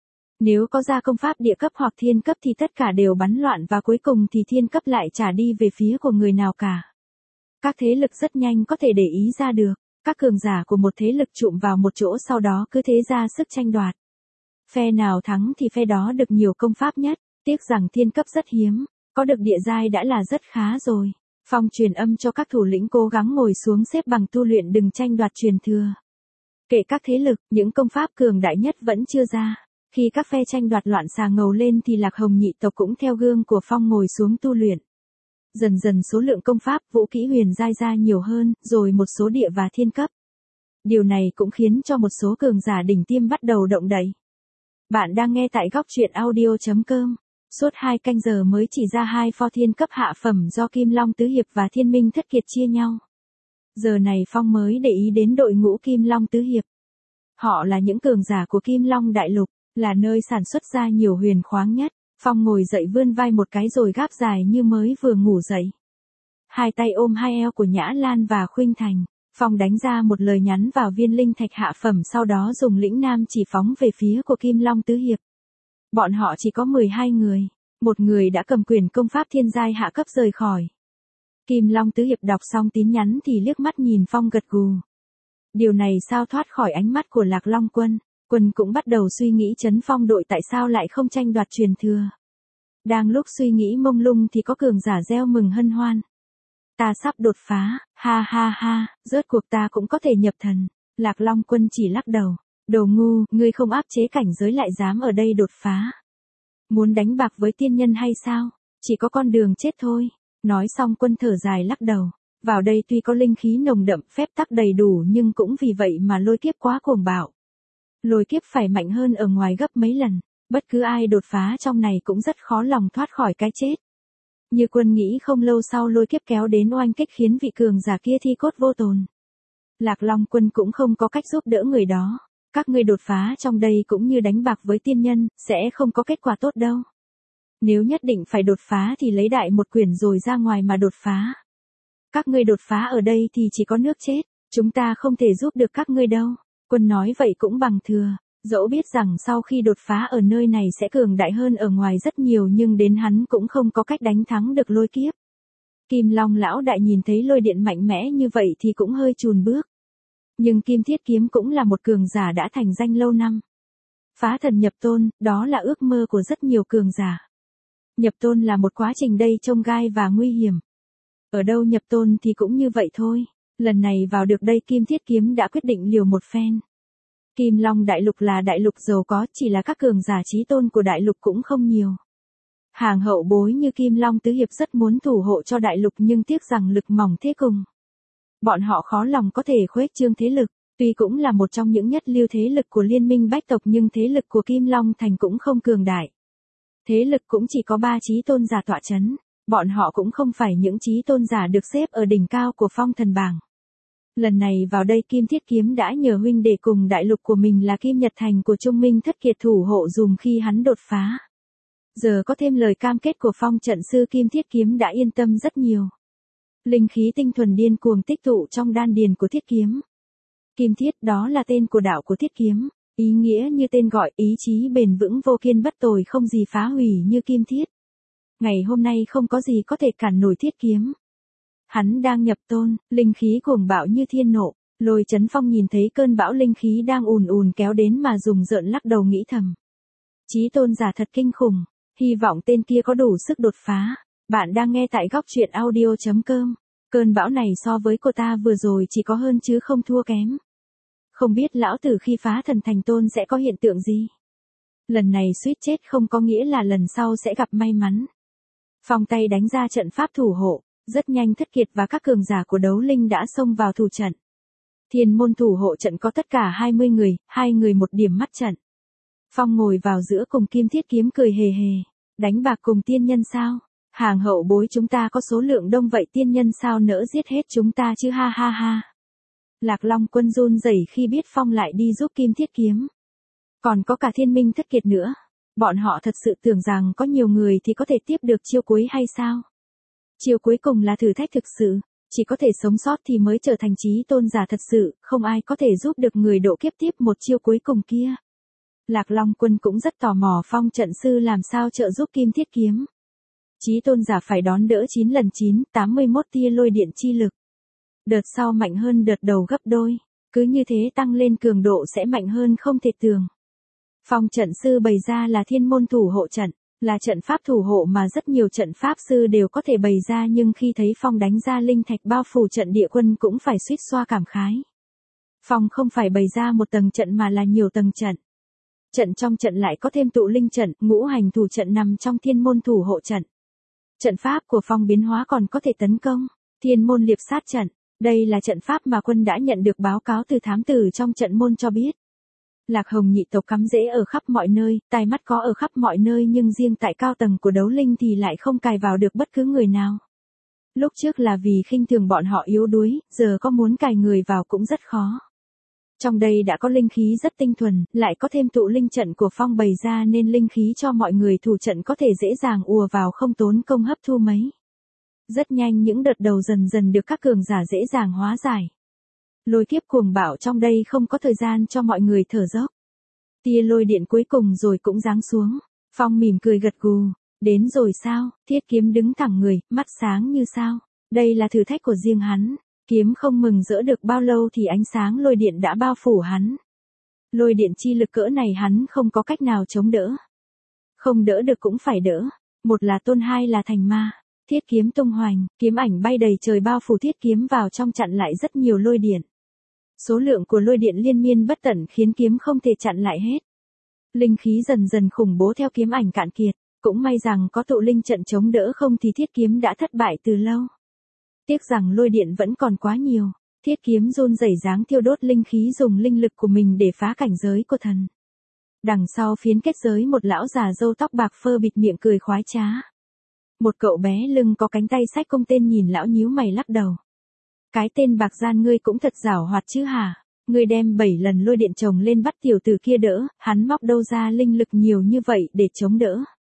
Nếu có ra công pháp địa cấp hoặc thiên cấp thì tất cả đều bắn loạn và cuối cùng thì thiên cấp lại trả đi về phía của người nào cả. Các thế lực rất nhanh có thể để ý ra được. Các cường giả của một thế lực trụm vào một chỗ, sau đó cứ thế ra sức tranh đoạt. Phe nào thắng thì phe đó được nhiều công pháp nhất. Tiếc rằng thiên cấp rất hiếm, có được địa giai đã là rất khá rồi. Phong truyền âm cho các thủ lĩnh cố gắng ngồi xuống xếp bằng tu luyện, đừng tranh đoạt truyền thừa. Kể các thế lực, những công pháp cường đại nhất vẫn chưa ra. Khi các phe tranh đoạt loạn xà ngầu lên thì Lạc Hồng nhị tộc cũng theo gương của Phong ngồi xuống tu luyện. Dần dần số lượng công pháp, vũ kỹ huyền giai ra nhiều hơn, rồi một số địa và thiên cấp. Điều này cũng khiến cho một số cường giả đỉnh tiêm bắt đầu động đậy. Bạn đang nghe tại góc truyện audio.com. Suốt 2 canh giờ mới chỉ ra 2 pho thiên cấp hạ phẩm do Kim Long Tứ Hiệp và Thiên Minh Thất Kiệt chia nhau. Giờ này Phong mới để ý đến đội ngũ Kim Long Tứ Hiệp. Họ là những cường giả của Kim Long Đại Lục, là nơi sản xuất ra nhiều huyền khoáng nhất. Phong ngồi dậy vươn vai một cái rồi gáp dài như mới vừa ngủ dậy. Hai tay ôm hai eo của Nhã Lan và Khuynh Thành. Phong đánh ra một lời nhắn vào viên linh thạch hạ phẩm, sau đó dùng lĩnh nam chỉ phóng về phía của Kim Long Tứ Hiệp. Bọn họ chỉ có 12 người, một người đã cầm quyền công pháp thiên giai hạ cấp rời khỏi. Kim Long Tứ Hiệp đọc xong tin nhắn thì liếc mắt nhìn Phong gật gù. Điều này sao thoát khỏi ánh mắt của Lạc Long Quân. Quân cũng bắt đầu suy nghĩ Trấn Phong đội tại sao lại không tranh đoạt truyền thừa. Đang lúc suy nghĩ mông lung thì có cường giả reo mừng hân hoan. Ta sắp đột phá, ha ha ha, rốt cuộc ta cũng có thể nhập thần. Lạc Long Quân chỉ lắc đầu. Đồ ngu, ngươi không áp chế cảnh giới lại dám ở đây đột phá. Muốn đánh bạc với tiên nhân hay sao? Chỉ có con đường chết thôi. Nói xong Quân thở dài lắc đầu. Vào đây tuy có linh khí nồng đậm, phép tắc đầy đủ nhưng cũng vì vậy mà lôi kiếp quá cuồng bạo. Lôi kiếp phải mạnh hơn ở ngoài gấp mấy lần. Bất cứ ai đột phá trong này cũng rất khó lòng thoát khỏi cái chết. Như Quân nghĩ không lâu sau lôi kiếp kéo đến oanh kích khiến vị cường giả kia thi cốt vô tồn. Lạc Long Quân cũng không có cách giúp đỡ người đó. Các ngươi đột phá trong đây cũng như đánh bạc với tiên nhân, sẽ không có kết quả tốt đâu. Nếu nhất định phải đột phá thì lấy đại một quyển rồi ra ngoài mà đột phá. Các ngươi đột phá ở đây thì chỉ có nước chết, chúng ta không thể giúp được các ngươi đâu. Quân nói vậy cũng bằng thừa. Dẫu biết rằng sau khi đột phá ở nơi này sẽ cường đại hơn ở ngoài rất nhiều nhưng đến hắn cũng không có cách đánh thắng được lôi kiếp. Kim Long lão đại nhìn thấy lôi điện mạnh mẽ như vậy thì cũng hơi chùn bước. Nhưng Kim Thiết Kiếm cũng là một cường giả đã thành danh lâu năm. Phá thần nhập tôn, đó là ước mơ của rất nhiều cường giả. Nhập tôn là một quá trình đầy chông gai và nguy hiểm. Ở đâu nhập tôn thì cũng như vậy thôi. Lần này vào được đây Kim Thiết Kiếm đã quyết định liều một phen. Kim Long đại lục là đại lục giàu có, chỉ là các cường giả chí tôn của đại lục cũng không nhiều. Hàng hậu bối như Kim Long Tứ Hiệp rất muốn thủ hộ cho đại lục nhưng tiếc rằng lực mỏng thế cùng. Bọn họ khó lòng có thể khuếch trương thế lực, tuy cũng là một trong những nhất lưu thế lực của liên minh bách tộc nhưng thế lực của Kim Long Thành cũng không cường đại. Thế lực cũng chỉ có 3 chí tôn giả tọa chấn, bọn họ cũng không phải những chí tôn giả được xếp ở đỉnh cao của phong thần bảng. Lần này vào đây Kim Thiết Kiếm đã nhờ huynh đệ cùng đại lục của mình là Kim Nhật Thành của Trung Minh Thất Kiệt thủ hộ dùm khi hắn đột phá. Giờ có thêm lời cam kết của phong trận sư Kim Thiết Kiếm đã yên tâm rất nhiều. Linh khí tinh thuần điên cuồng tích tụ trong đan điền của Thiết Kiếm. Kim Thiết đó là tên của đạo của Thiết Kiếm, ý nghĩa như tên gọi, ý chí bền vững vô kiên bất tồi không gì phá hủy như Kim Thiết. Ngày hôm nay không có gì có thể cản nổi Thiết Kiếm. Hắn đang nhập tôn, linh khí cuồng bạo như thiên nộ, Lôi Chấn Phong nhìn thấy cơn bão linh khí đang ùn ùn kéo đến mà dùng rợn lắc đầu nghĩ thầm. Chí tôn giả thật kinh khủng, hy vọng tên kia có đủ sức đột phá. Bạn đang nghe tại góc truyện audio.com. Cơn bão này so với cô ta vừa rồi chỉ có hơn chứ không thua kém. Không biết lão tử khi phá thần thành tôn sẽ có hiện tượng gì. Lần này suýt chết không có nghĩa là lần sau sẽ gặp may mắn. Phong tay đánh ra trận pháp thủ hộ, rất nhanh Thất Kiệt và các cường giả của đấu linh đã xông vào thủ trận. Thiên môn thủ hộ trận có tất cả 20 người, 2 người một điểm mắt trận. Phong ngồi vào giữa cùng Kim Thiết Kiếm cười hề hề, đánh bạc cùng tiên nhân sao? Hàng hậu bối chúng ta có số lượng đông vậy tiên nhân sao nỡ giết hết chúng ta chứ ha ha ha. Lạc Long Quân run rẩy khi biết Phong lại đi giúp Kim Thiết Kiếm. Còn có cả Thiên Minh Thất Kiệt nữa. Bọn họ thật sự tưởng rằng có nhiều người thì có thể tiếp được chiêu cuối hay sao? Chiêu cuối cùng là thử thách thực sự, chỉ có thể sống sót thì mới trở thành chí tôn giả thật sự, không ai có thể giúp được người độ kiếp tiếp một chiêu cuối cùng kia. Lạc Long Quân cũng rất tò mò Phong trận sư làm sao trợ giúp Kim Thiết Kiếm. Chí tôn giả phải đón đỡ 9 lần 9, 81 tia lôi điện chi lực. Đợt sau mạnh hơn đợt đầu gấp đôi, cứ như thế tăng lên cường độ sẽ mạnh hơn không thể tưởng. Phong trận sư bày ra là thiên môn thủ hộ trận, là trận pháp thủ hộ mà rất nhiều trận pháp sư đều có thể bày ra nhưng khi thấy Phong đánh ra linh thạch bao phủ trận địa quân cũng phải suýt xoa cảm khái. Phong không phải bày ra một tầng trận mà là nhiều tầng trận. Trận trong trận lại có thêm tụ linh trận, ngũ hành thủ trận nằm trong thiên môn thủ hộ trận. Trận pháp của Phong biến hóa còn có thể tấn công, thiên môn liệp sát trận. Đây là trận pháp mà quân đã nhận được báo cáo từ thám tử trong trận môn cho biết. Lạc Hồng nhị tộc cắm rễ ở khắp mọi nơi, tai mắt có ở khắp mọi nơi nhưng riêng tại cao tầng của đấu linh thì lại không cài vào được bất cứ người nào. Lúc trước là vì khinh thường bọn họ yếu đuối, giờ có muốn cài người vào cũng rất khó. Trong đây đã có linh khí rất tinh thuần, lại có thêm tụ linh trận của Phong bày ra nên linh khí cho mọi người thủ trận có thể dễ dàng ùa vào không tốn công hấp thu mấy. Rất nhanh những đợt đầu dần dần được các cường giả dễ dàng hóa giải. Lôi kiếp cuồng bạo trong đây không có thời gian cho mọi người thở dốc. Tia lôi điện cuối cùng rồi cũng giáng xuống. Phong mỉm cười gật gù. Đến rồi sao? Thiết Kiếm đứng thẳng người, mắt sáng như sao. Đây là thử thách của riêng hắn. Kiếm không mừng rỡ được bao lâu thì ánh sáng lôi điện đã bao phủ hắn. Lôi điện chi lực cỡ này hắn không có cách nào chống đỡ. Không đỡ được cũng phải đỡ. Một là tôn, hai là thành ma. Thiết kiếm tung hoành, kiếm ảnh bay đầy trời bao phủ Thiết Kiếm vào trong chặn lại rất nhiều lôi điện. Số lượng của lôi điện liên miên bất tận khiến kiếm không thể chặn lại hết. Linh khí dần dần khủng bố theo kiếm ảnh cạn kiệt, cũng may rằng có tụ linh trận chống đỡ không thì Thiết Kiếm đã thất bại từ lâu. Tiếc rằng lôi điện vẫn còn quá nhiều, Thiết Kiếm run rẩy dáng thiêu đốt linh khí dùng linh lực của mình để phá cảnh giới của thần. Đằng sau phiến kết giới một lão già râu tóc bạc phơ bịt miệng cười khoái trá. Một cậu bé lưng có cánh tay xách cung tên nhìn lão nhíu mày lắc đầu. Cái tên bạc gian ngươi cũng thật giảo hoạt chứ hả? Ngươi đem 7 lần lôi điện chồng lên bắt tiểu tử kia đỡ, hắn móc đâu ra linh lực nhiều như vậy để chống đỡ.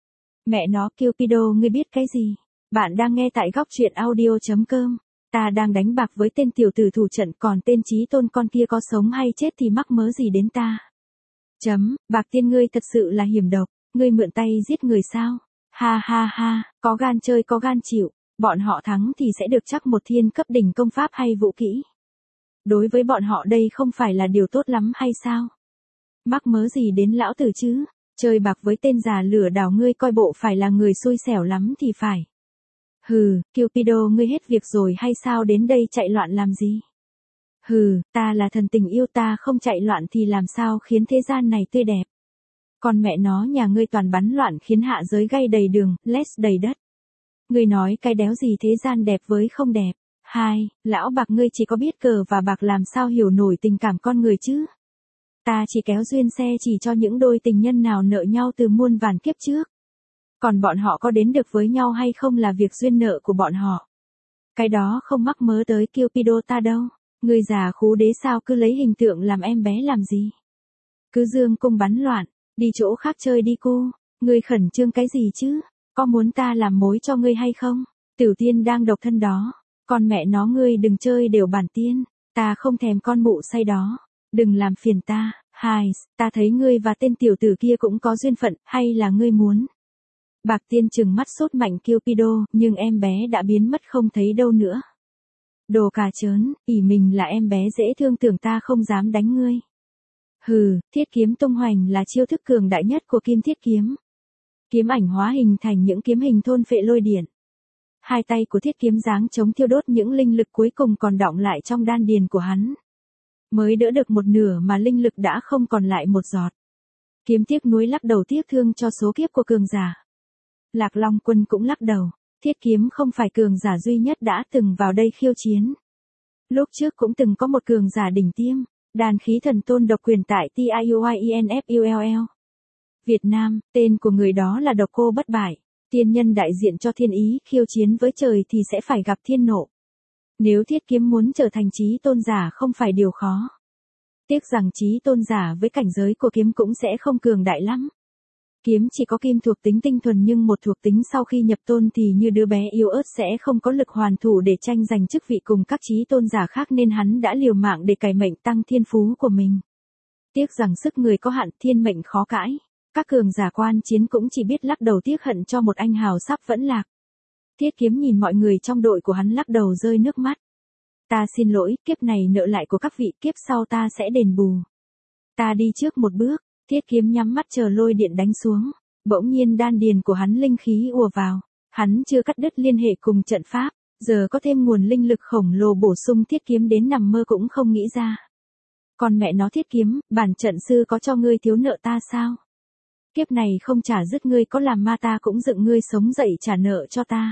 Mẹ nó Cupido ngươi biết cái gì? Bạn đang nghe tại góc truyện audio.com. Ta đang đánh bạc với tên tiểu tử thủ trận còn tên Chí Tôn con kia có sống hay chết thì mắc mớ gì đến ta. Bạc Tiên ngươi thật sự là hiểm độc, ngươi mượn tay giết người sao? Ha ha ha, có gan chơi có gan chịu, bọn họ thắng thì sẽ được chắc một thiên cấp đỉnh công pháp hay vũ kỹ. Đối với bọn họ đây không phải là điều tốt lắm hay sao? Mắc mớ gì đến lão tử chứ? Chơi bạc với tên già lửa đảo ngươi coi bộ phải là người xui xẻo lắm thì phải. Hừ, Cupido ngươi hết việc rồi hay sao đến đây chạy loạn làm gì? Hừ, ta là thần tình yêu ta không chạy loạn thì làm sao khiến thế gian này tươi đẹp. Còn mẹ nó nhà ngươi toàn bắn loạn khiến hạ giới gay đầy đường, less đầy đất. Ngươi nói cái đéo gì thế gian đẹp với không đẹp. Hai, lão bạc ngươi chỉ có biết cờ và bạc làm sao hiểu nổi tình cảm con người chứ. Ta chỉ kéo duyên xe chỉ cho những đôi tình nhân nào nợ nhau từ muôn vàn kiếp trước. Còn bọn họ có đến được với nhau hay không là việc duyên nợ của bọn họ. Cái đó không mắc mớ tới Cupido ta đâu. Ngươi già khú đế sao cứ lấy hình tượng làm em bé làm gì. Cứ dương cung bắn loạn, đi chỗ khác chơi đi cô. Ngươi khẩn trương cái gì chứ, có muốn ta làm mối cho ngươi hay không? Tiểu Tiên đang độc thân đó, con mẹ nó ngươi đừng chơi đều bản tiên, ta không thèm con mụ say đó, đừng làm phiền ta. Hai, ta thấy ngươi và tên tiểu tử kia cũng có duyên phận, hay là ngươi muốn? Bạc Tiên trừng mắt sốt mạnh Cupido, nhưng em bé đã biến mất không thấy đâu nữa. Đồ cà chớn, ỷ mình là em bé dễ thương tưởng ta không dám đánh ngươi. Hừ, Thiết Kiếm tung hoành là chiêu thức cường đại nhất của Kim Thiết Kiếm. Kiếm ảnh hóa hình thành những kiếm hình thôn phệ lôi điện. Hai tay của Thiết Kiếm giáng chống thiêu đốt những linh lực cuối cùng còn đọng lại trong đan điền của hắn. Mới đỡ được một nửa mà linh lực đã không còn lại một giọt. Kiếm tiếc nuối lắc đầu tiếc thương cho số kiếp của cường giả. Lạc Long Quân cũng lắc đầu. Thiết Kiếm không phải cường giả duy nhất đã từng vào đây khiêu chiến. Lúc trước cũng từng có một cường giả đỉnh tiêm, đàn khí thần tôn độc quyền tại TIUINFULL. Việt Nam, tên của người đó là Độc Cô Bất Bại, tiên nhân đại diện cho thiên ý, khiêu chiến với trời thì sẽ phải gặp thiên nộ. Nếu Thiết Kiếm muốn trở thành chí tôn giả không phải điều khó. Tiếc rằng chí tôn giả với cảnh giới của kiếm cũng sẽ không cường đại lắm. Kiếm chỉ có kim thuộc tính tinh thuần nhưng một thuộc tính sau khi nhập tôn thì như đứa bé yếu ớt sẽ không có lực hoàn thủ để tranh giành chức vị cùng các chí tôn giả khác nên hắn đã liều mạng để cày mệnh tăng thiên phú của mình. Tiếc rằng sức người có hạn, thiên mệnh khó cãi. Các cường giả quan chiến cũng chỉ biết lắc đầu tiếc hận cho một anh hào sắp vẫn lạc. Thiết Kiếm nhìn mọi người trong đội của hắn lắc đầu rơi nước mắt. Ta xin lỗi, kiếp này nợ lại của các vị, kiếp sau ta sẽ đền bù. Ta đi trước một bước. Thiết Kiếm nhắm mắt chờ lôi điện đánh xuống, bỗng nhiên đan điền của hắn linh khí ùa vào, hắn chưa cắt đứt liên hệ cùng trận pháp, giờ có thêm nguồn linh lực khổng lồ bổ sung Thiết Kiếm đến nằm mơ cũng không nghĩ ra. Còn mẹ nó Thiết Kiếm, bản trận sư có cho ngươi thiếu nợ ta sao? Kiếp này không trả dứt ngươi có làm ma ta cũng dựng ngươi sống dậy trả nợ cho ta.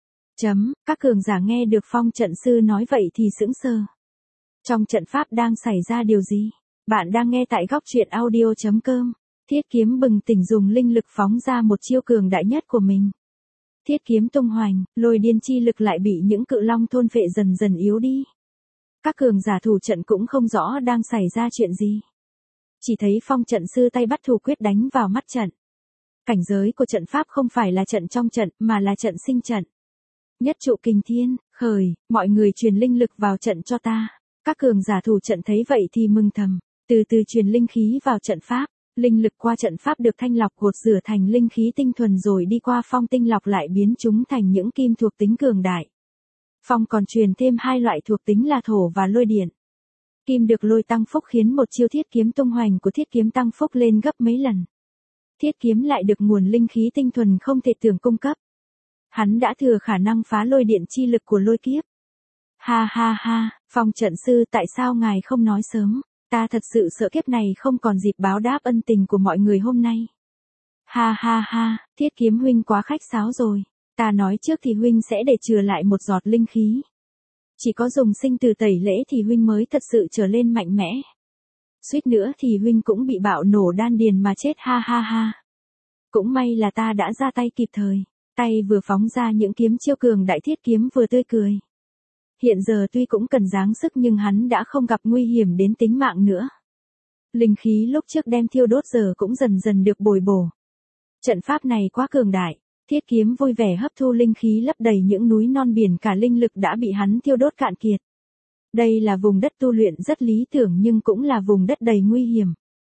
Các cường giả nghe được Phong trận sư nói vậy thì sững sờ. Trong trận pháp đang xảy ra điều gì? Bạn đang nghe tại góc truyện audio.com. Thiết Kiếm bừng tỉnh dùng linh lực phóng ra một chiêu cường đại nhất của mình. Thiết Kiếm tung hoành, lôi điên chi lực lại bị những cự long thôn phệ dần dần yếu đi. Các cường giả thủ trận cũng không rõ đang xảy ra chuyện gì. Chỉ thấy Phong trận sư tay bắt thủ quyết đánh vào mắt trận. Cảnh giới của trận pháp không phải là trận trong trận mà là trận sinh trận. Nhất trụ kình thiên, khởi, mọi người truyền linh lực vào trận cho ta. Các cường giả thủ trận thấy vậy thì mừng thầm. Từ từ truyền linh khí vào trận pháp, linh lực qua trận pháp được thanh lọc gột rửa thành linh khí tinh thuần rồi đi qua Phong tinh lọc lại biến chúng thành những kim thuộc tính cường đại. Phong còn truyền thêm hai loại thuộc tính là thổ và lôi điện. Kim được lôi tăng phúc khiến một chiêu Thiết Kiếm tung hoành của Thiết Kiếm tăng phúc lên gấp mấy lần. Thiết Kiếm lại được nguồn linh khí tinh thuần không thể tưởng cung cấp. Hắn đã thừa khả năng phá lôi điện chi lực của lôi kiếp. Ha ha ha, Phong trận sư tại sao ngài không nói sớm? Ta thật sự sợ kiếp này không còn dịp báo đáp ân tình của mọi người hôm nay. Ha ha ha, Thiết Kiếm huynh quá khách sáo rồi. Ta nói trước thì huynh sẽ để chừa lại một giọt linh khí. Chỉ có dùng sinh tử tẩy lễ thì huynh mới thật sự trở lên mạnh mẽ. Suýt nữa thì huynh cũng bị bạo nổ đan điền mà chết ha ha ha. Cũng may là ta đã ra tay kịp thời. Tay vừa phóng ra những kiếm chiêu cường đại Thiết Kiếm vừa tươi cười. Hiện giờ tuy cũng cần giáng sức nhưng hắn đã không gặp nguy hiểm đến tính mạng nữa. Linh khí lúc trước đem thiêu đốt giờ cũng dần dần được bồi bổ. Trận pháp này quá cường đại, Thiết Kiếm vui vẻ hấp thu linh khí lấp đầy những núi non biển cả linh lực đã bị hắn thiêu đốt cạn kiệt. Đây là vùng đất tu luyện rất lý tưởng nhưng cũng là vùng đất đầy nguy hiểm.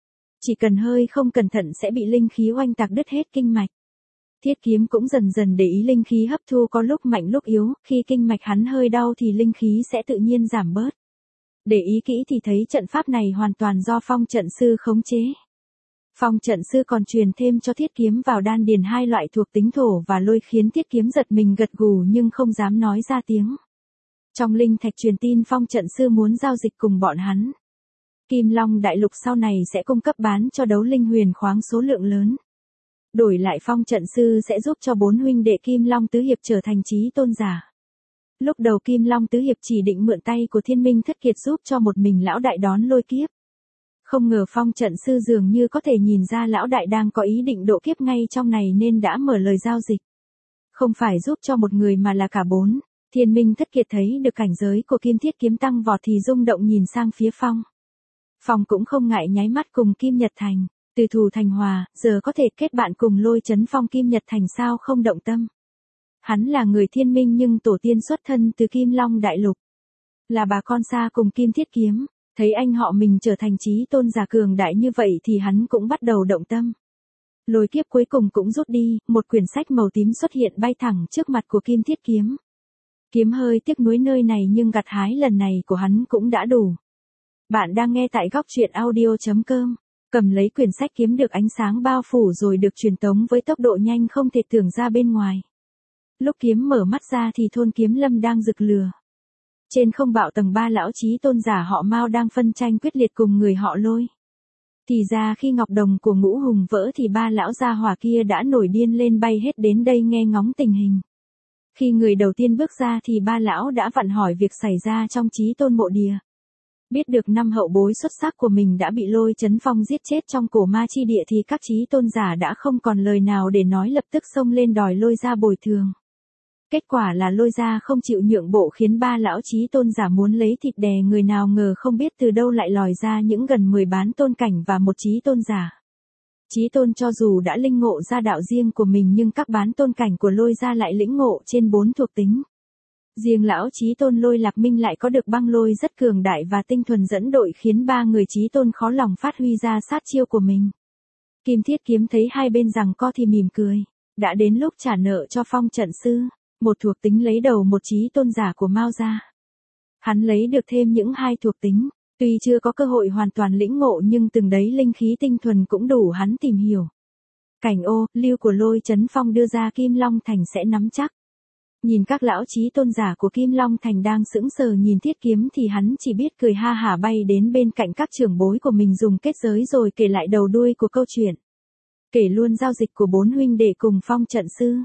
Chỉ cần hơi không cẩn thận sẽ bị linh khí oanh tạc đứt hết kinh mạch. Thiết kiếm cũng dần dần để ý linh khí hấp thu có lúc mạnh lúc yếu, khi kinh mạch hắn hơi đau thì linh khí sẽ tự nhiên giảm bớt. Để ý kỹ thì thấy trận pháp này hoàn toàn do phong trận sư khống chế. Phong trận sư còn truyền thêm cho thiết kiếm vào đan điền hai loại thuộc tính thổ và lôi khiến thiết kiếm giật mình gật gù nhưng không dám nói ra tiếng. Trong linh thạch truyền tin phong trận sư muốn giao dịch cùng bọn hắn. Kim Long Đại Lục sau này sẽ cung cấp bán cho đấu linh huyền khoáng số lượng lớn. Đổi lại phong trận sư sẽ giúp cho 4 huynh đệ Kim Long Tứ Hiệp trở thành chí tôn giả. Lúc đầu Kim Long Tứ Hiệp chỉ định mượn tay của Thiên Minh Thất Kiệt giúp cho một mình lão đại đón lôi kiếp. Không ngờ phong trận sư dường như có thể nhìn ra lão đại đang có ý định độ kiếp ngay trong này nên đã mở lời giao dịch. Không phải giúp cho một người mà là cả 4. Thiên Minh Thất Kiệt thấy được cảnh giới của Kim Thiết kiếm tăng vọt thì rung động nhìn sang phía Phong. Phong cũng không ngại nháy mắt cùng Kim Nhật Thành, từ thù thành hòa, giờ có thể kết bạn cùng Lôi Chấn Phong Kim Nhật Thành sao không động tâm. Hắn là người thiên minh nhưng tổ tiên xuất thân từ Kim Long Đại Lục. Là bà con xa cùng Kim Thiết kiếm, thấy anh họ mình trở thành chí tôn giả cường đại như vậy thì hắn cũng bắt đầu động tâm. Lôi kiếp cuối cùng cũng rút đi, một quyển sách màu tím xuất hiện bay thẳng trước mặt của Kim Thiết kiếm. Kiếm hơi tiếc nuối nơi này nhưng gặt hái lần này của hắn cũng đã đủ. Bạn đang nghe tại góc truyện audio.com. Cầm lấy quyển sách kiếm được ánh sáng bao phủ rồi được truyền tống với tốc độ nhanh không thể tưởng ra bên ngoài. Lúc kiếm mở mắt ra thì thôn Kiếm Lâm đang rực lửa. Trên không bạo tầng 3 lão chí tôn giả họ Mao đang phân tranh quyết liệt cùng người họ Lôi. Thì ra khi ngọc đồng của Ngũ Hùng vỡ thì 3 lão gia hỏa kia đã nổi điên lên bay hết đến đây nghe ngóng tình hình. Khi người đầu tiên bước ra thì 3 lão đã vặn hỏi việc xảy ra trong chí tôn mộ địa. Biết được 5 hậu bối xuất sắc của mình đã bị Lôi Chấn Phong giết chết trong cổ ma chi địa thì các chí tôn giả đã không còn lời nào để nói, lập tức xông lên đòi Lôi gia bồi thường. Kết quả là Lôi gia không chịu nhượng bộ khiến 3 lão chí tôn giả muốn lấy thịt đè người, nào ngờ không biết từ đâu lại lòi ra những gần 10 bán tôn cảnh và một chí tôn giả. Chí tôn cho dù đã linh ngộ ra đạo riêng của mình nhưng các bán tôn cảnh của Lôi gia lại lĩnh ngộ trên 4 thuộc tính. Riêng lão chí tôn Lôi Lạc Minh lại có được băng lôi rất cường đại và tinh thuần dẫn đội khiến 3 người chí tôn khó lòng phát huy ra sát chiêu của mình. Kim Thiết kiếm thấy hai bên giằng co thì mỉm cười. Đã đến lúc trả nợ cho phong trận sư. Một thuộc tính lấy đầu một chí tôn giả của Mao gia. Hắn lấy được thêm những 2 thuộc tính. Tuy chưa có cơ hội hoàn toàn lĩnh ngộ nhưng từng đấy linh khí tinh thuần cũng đủ hắn tìm hiểu. Cảnh ô, lưu của Lôi Chấn Phong đưa ra Kim Long Thành sẽ nắm chắc. Nhìn các lão chí tôn giả của Kim Long Thành đang sững sờ nhìn thiết kiếm thì hắn chỉ biết cười ha hả bay đến bên cạnh các trưởng bối của mình dùng kết giới rồi kể lại đầu đuôi của câu chuyện. Kể luôn giao dịch của 4 huynh đệ cùng phong trận sư.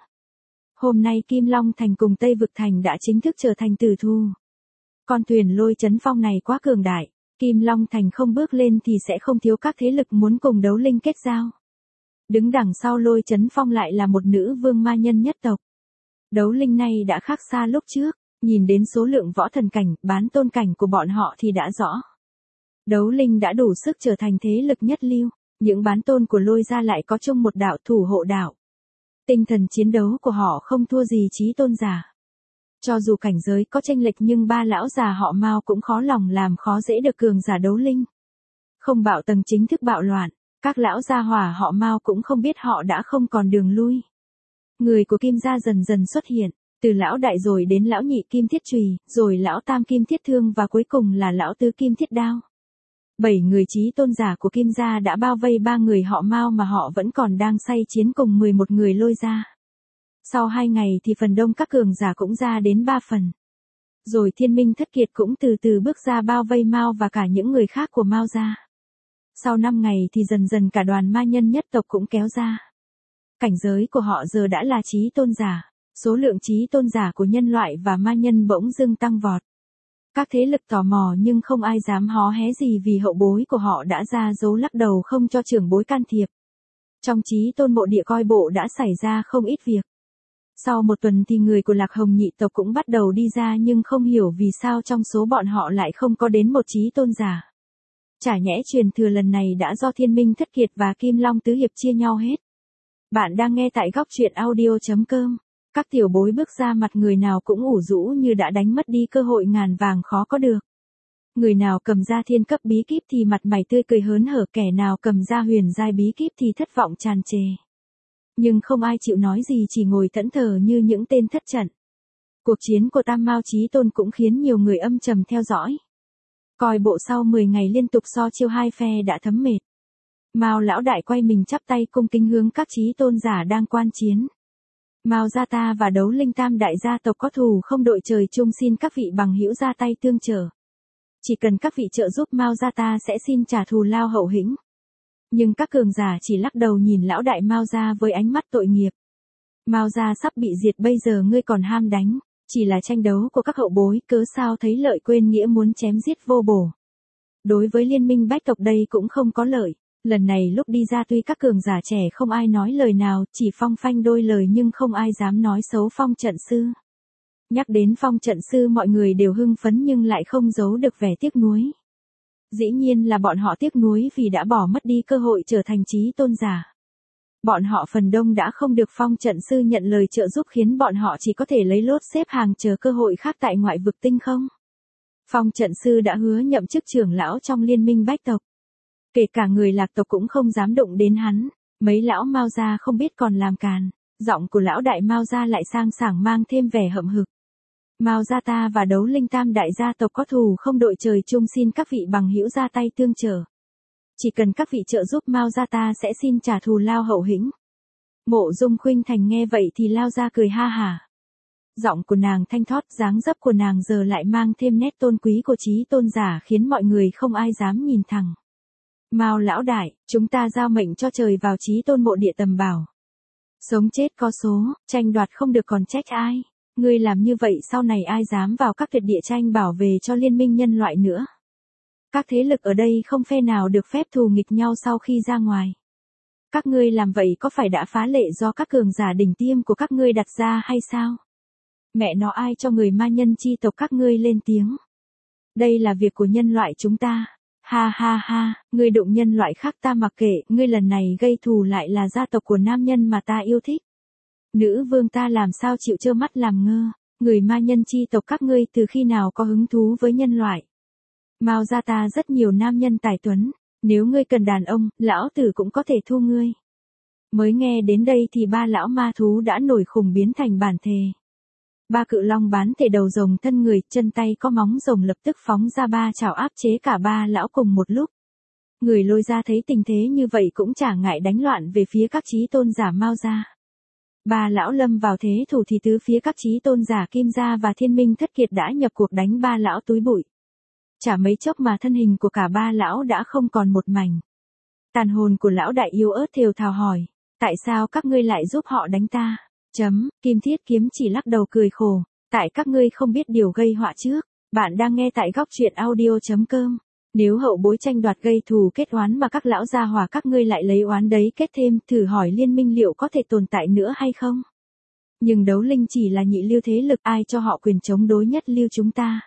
Hôm nay Kim Long Thành cùng Tây Vực Thành đã chính thức trở thành tử thù. Con thuyền Lôi Chấn Phong này quá cường đại, Kim Long Thành không bước lên thì sẽ không thiếu các thế lực muốn cùng đấu linh kết giao. Đứng đằng sau Lôi Chấn Phong lại là một nữ vương ma nhân nhất tộc. Đấu linh này đã khác xa lúc trước, nhìn đến số lượng võ thần cảnh, bán tôn cảnh của bọn họ thì đã rõ. Đấu linh đã đủ sức trở thành thế lực nhất lưu, những bán tôn của Lôi gia lại có chung một đạo thủ hộ đạo. Tinh thần chiến đấu của họ không thua gì chí tôn giả. Cho dù cảnh giới có chênh lệch nhưng 3 lão già họ Mao cũng khó lòng làm khó dễ được cường giả đấu linh. Không bạo tầng chính thức bạo loạn, các lão gia hỏa họ Mao cũng không biết họ đã không còn đường lui. Người của Kim gia dần dần xuất hiện, từ lão đại rồi đến lão nhị Kim Thiết Chùy, rồi lão tam Kim Thiết Thương và cuối cùng là lão tứ Kim Thiết Đao. 7 người chí tôn giả của Kim gia đã bao vây 3 người họ Mao mà họ vẫn còn đang say chiến cùng 11 người Lôi gia. Sau 2 ngày thì phần đông các cường giả cũng ra đến 3 phần. Rồi Thiên Minh Thất Kiệt cũng từ từ bước ra bao vây Mao và cả những người khác của Mao gia. Sau 5 ngày thì dần dần cả đoàn ma nhân nhất tộc cũng kéo ra. Cảnh giới của họ giờ đã là chí tôn giả, số lượng chí tôn giả của nhân loại và ma nhân bỗng dưng tăng vọt. Các thế lực tò mò nhưng không ai dám hó hé gì vì hậu bối của họ đã ra dấu lắc đầu không cho trưởng bối can thiệp. Trong chí tôn mộ địa coi bộ đã xảy ra không ít việc. Sau một tuần thì người của Lạc Hồng nhị tộc cũng bắt đầu đi ra nhưng không hiểu vì sao trong số bọn họ lại không có đến một chí tôn giả. Chả nhẽ truyền thừa lần này đã do Thiên Minh Thất Kiệt và Kim Long Tứ Hiệp chia nhau hết. Bạn đang nghe tại góc truyện audio.com. Các tiểu bối bước ra mặt người nào cũng ủ rũ như đã đánh mất đi cơ hội ngàn vàng khó có được. Người nào cầm ra thiên cấp bí kíp thì mặt mày tươi cười hớn hở, kẻ nào cầm ra huyền giai bí kíp thì thất vọng tràn trề. Nhưng không ai chịu nói gì, chỉ ngồi thẫn thờ như những tên thất trận. Cuộc chiến của Tam Mao Chí Tôn cũng khiến nhiều người âm trầm theo dõi. Coi bộ sau 10 ngày liên tục so chiêu hai phe đã thấm mệt. Mao lão đại quay mình chắp tay cung kính hướng các chí tôn giả đang quan chiến. Mao gia ta và Đấu Linh Tam đại gia tộc có thù không đội trời chung, xin các vị bằng hữu ra tay tương trợ. Chỉ cần các vị trợ giúp Mao gia ta sẽ xin trả thù lao hậu hĩnh. Nhưng các cường giả chỉ lắc đầu nhìn lão đại Mao gia với ánh mắt tội nghiệp. Mao gia sắp bị diệt, bây giờ ngươi còn ham đánh, chỉ là tranh đấu của các hậu bối, cớ sao thấy lợi quên nghĩa, muốn chém giết vô bổ. Đối với liên minh bách tộc đây cũng không có lợi. Lần này lúc đi ra tuy các cường giả trẻ không ai nói lời nào, chỉ Phong phanh đôi lời, nhưng không ai dám nói xấu Phong trận sư. Nhắc đến Phong trận sư mọi người đều hưng phấn nhưng lại không giấu được vẻ tiếc nuối. Dĩ nhiên là bọn họ tiếc nuối vì đã bỏ mất đi cơ hội trở thành chí tôn giả. Bọn họ phần đông đã không được Phong trận sư nhận lời trợ giúp, khiến bọn họ chỉ có thể lấy lốt xếp hàng chờ cơ hội khác tại ngoại vực tinh không. Phong trận sư đã hứa nhậm chức trưởng lão trong liên minh bách tộc. Kể cả người lạc tộc cũng không dám động đến hắn. Mấy lão Mao gia không biết còn làm càn. Giọng của lão đại Mao gia lại sang sảng, mang thêm vẻ hậm hực. Mao gia ta và Đấu Linh Tam đại gia tộc có thù không đội trời chung, xin các vị bằng hữu ra tay tương trợ. Chỉ cần các vị trợ giúp Mao gia ta sẽ xin trả thù lao hậu hĩnh. Mộ Dung Khuynh Thành nghe vậy thì lao ra cười ha hả. Giọng của nàng thanh thoát, dáng dấp của nàng giờ lại mang thêm nét tôn quý của chí tôn giả, khiến mọi người không ai dám nhìn thẳng. Mao lão đại, chúng ta giao mệnh cho trời vào chí tôn mộ địa tầm bảo. Sống chết có số, tranh đoạt không được còn trách ai. Ngươi làm như vậy sau này ai dám vào các tuyệt địa tranh bảo về cho liên minh nhân loại nữa. Các thế lực ở đây không phe nào được phép thù nghịch nhau sau khi ra ngoài. Các ngươi làm vậy có phải đã phá lệ do các cường giả đỉnh tiêm của các ngươi đặt ra hay sao? Mẹ nó, ai cho người ma nhân chi tộc các ngươi lên tiếng? Đây là việc của nhân loại chúng ta. Ha ha ha, ngươi đụng nhân loại khác ta mặc kệ, ngươi lần này gây thù lại là gia tộc của nam nhân mà ta yêu thích. Nữ vương ta làm sao chịu trơ mắt làm ngơ, người ma nhân chi tộc các ngươi từ khi nào có hứng thú với nhân loại. Mao gia ta rất nhiều nam nhân tài tuấn, nếu ngươi cần đàn ông, lão tử cũng có thể thu ngươi. Mới nghe đến đây thì ba lão ma thú đã nổi khùng biến thành bản thể. Ba cự long bán thể đầu rồng thân người, chân tay có móng rồng lập tức phóng ra ba chảo áp chế cả ba lão cùng một lúc. Người Lôi gia thấy tình thế như vậy cũng chả ngại đánh loạn về phía các chí tôn giả Mao gia. Ba lão lâm vào thế thủ thì tứ phía các chí tôn giả Kim gia và Thiên Minh Thất Kiệt đã nhập cuộc đánh ba lão túi bụi. Chả mấy chốc mà thân hình của cả ba lão đã không còn một mảnh. Tàn hồn của lão đại yếu ớt thều thào hỏi, tại sao các ngươi lại giúp họ đánh ta? Kim Thiết Kiếm chỉ lắc đầu cười khổ, tại các ngươi không biết điều gây họa trước. Bạn đang nghe tại góc truyện audio.com. Nếu hậu bối tranh đoạt gây thù kết oán mà các lão gia hỏa các ngươi lại lấy oán đấy kết thêm, thử hỏi liên minh liệu có thể tồn tại nữa hay không? Nhưng Đấu Linh chỉ là nhị lưu thế lực, ai cho họ quyền chống đối nhất lưu chúng ta?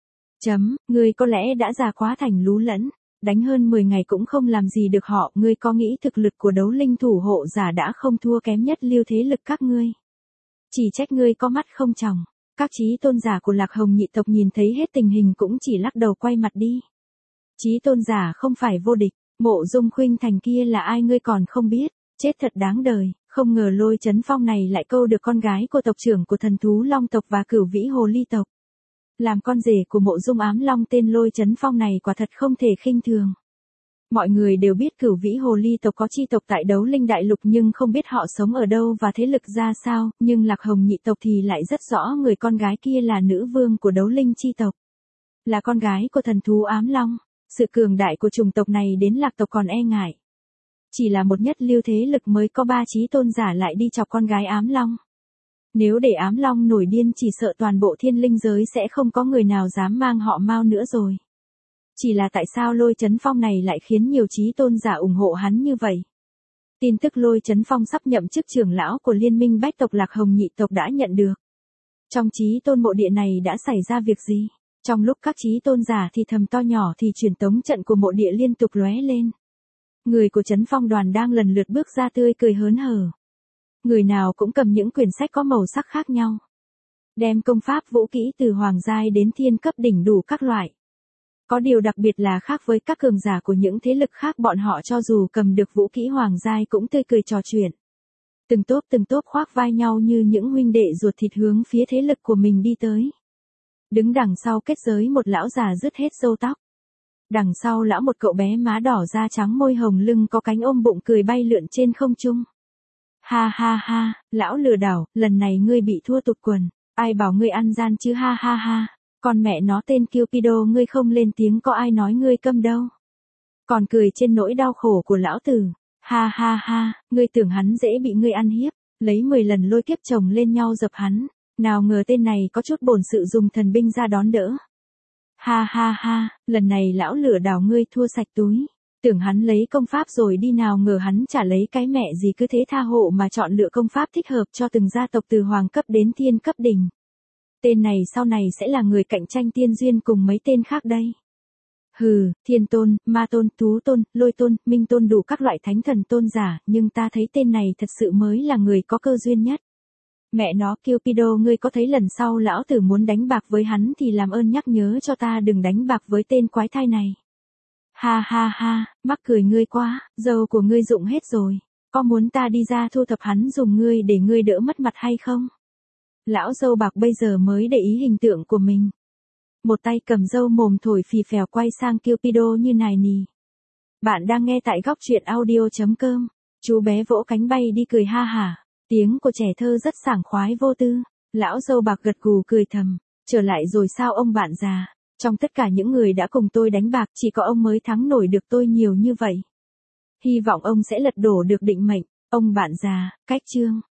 Ngươi có lẽ đã già quá thành lú lẫn, đánh hơn 10 ngày cũng không làm gì được họ, ngươi có nghĩ thực lực của Đấu Linh thủ hộ giả đã không thua kém nhất lưu thế lực các ngươi? Chỉ trách ngươi có mắt không tròng. Các chí tôn giả của Lạc Hồng nhị tộc nhìn thấy hết tình hình cũng chỉ lắc đầu quay mặt đi. Chí tôn giả không phải vô địch, Mộ Dung Khuynh Thành kia là ai ngươi còn không biết, chết thật đáng đời, không ngờ Lôi Chấn Phong này lại câu được con gái của tộc trưởng của thần thú Long tộc và Cửu Vĩ Hồ Ly tộc. Làm con rể của Mộ Dung Ám Long, tên Lôi Chấn Phong này quả thật không thể khinh thường. Mọi người đều biết Cửu Vĩ Hồ Ly tộc có chi tộc tại Đấu Linh Đại Lục nhưng không biết họ sống ở đâu và thế lực ra sao, nhưng Lạc Hồng nhị tộc thì lại rất rõ người con gái kia là nữ vương của Đấu Linh chi tộc. Là con gái của thần thú Ám Long, sự cường đại của chủng tộc này đến Lạc tộc còn e ngại. Chỉ là một nhất lưu thế lực mới có 3 chí tôn giả lại đi chọc con gái Ám Long. Nếu để Ám Long nổi điên chỉ sợ toàn bộ thiên linh giới sẽ không có người nào dám mang họ Mao nữa rồi. Chỉ là tại sao Lôi Chấn Phong này lại khiến nhiều chí tôn giả ủng hộ hắn như vậy? Tin tức Lôi Chấn Phong sắp nhậm chức trưởng lão của liên minh bách tộc Lạc Hồng nhị tộc đã nhận được. Trong chí tôn mộ địa này đã xảy ra việc gì? Trong lúc các chí tôn giả thì thầm to nhỏ thì truyền tống trận của mộ địa liên tục lóe lên. Người của Chấn Phong đoàn đang lần lượt bước ra tươi cười hớn hở. Người nào cũng cầm những quyển sách có màu sắc khác nhau. Đem công pháp vũ kỹ từ hoàng giai đến thiên cấp đỉnh đủ các loại. Có điều đặc biệt là khác với các cường giả của những thế lực khác, bọn họ cho dù cầm được vũ khí hoàng giai cũng tươi cười trò chuyện. Từng tốp khoác vai nhau như những huynh đệ ruột thịt hướng phía thế lực của mình đi tới. Đứng đằng sau kết giới một lão già rứt hết râu tóc. Đằng sau lão một cậu bé má đỏ da trắng môi hồng lưng có cánh ôm bụng cười bay lượn trên không trung. Ha ha ha, lão lừa đảo, lần này ngươi bị thua tụt quần. Ai bảo ngươi ăn gian chứ, ha ha ha. Con mẹ nó tên Cupido, ngươi không lên tiếng có ai nói ngươi câm đâu. Còn cười trên nỗi đau khổ của lão tử. Ha ha ha, ngươi tưởng hắn dễ bị ngươi ăn hiếp, lấy 10 lần lôi kiếp chồng lên nhau dập hắn. Nào ngờ tên này có chút bổn sự dùng thần binh ra đón đỡ. Ha ha ha, lần này lão lừa đảo ngươi thua sạch túi. Tưởng hắn lấy công pháp rồi đi, nào ngờ hắn chả lấy cái mẹ gì, cứ thế tha hộ mà chọn lựa công pháp thích hợp cho từng gia tộc từ hoàng cấp đến thiên cấp đỉnh. Tên này sau này sẽ là người cạnh tranh tiên duyên cùng mấy tên khác đây. Hừ, thiên tôn, ma tôn, thú tôn, lôi tôn, minh tôn, đủ các loại thánh thần tôn giả, nhưng ta thấy tên này thật sự mới là người có cơ duyên nhất. Mẹ nó, Cupido, ngươi có thấy lần sau lão tử muốn đánh bạc với hắn thì làm ơn nhắc nhớ cho ta đừng đánh bạc với tên quái thai này. Ha ha ha, mắc cười ngươi quá, dầu của ngươi dụng hết rồi. Có muốn ta đi ra thu thập hắn dùng ngươi để ngươi đỡ mất mặt hay không? Lão dâu bạc bây giờ mới để ý hình tượng của mình. Một tay cầm dâu mồm thổi phì phèo quay sang Cupido như này nì. Bạn đang nghe tại góc truyện audio.com. Chú bé vỗ cánh bay đi cười ha hả. Tiếng của trẻ thơ rất sảng khoái vô tư. Lão dâu bạc gật gù cười thầm. Trở lại rồi sao ông bạn già? Trong tất cả những người đã cùng tôi đánh bạc chỉ có ông mới thắng nổi được tôi nhiều như vậy. Hy vọng ông sẽ lật đổ được định mệnh. Ông bạn già, cách chương.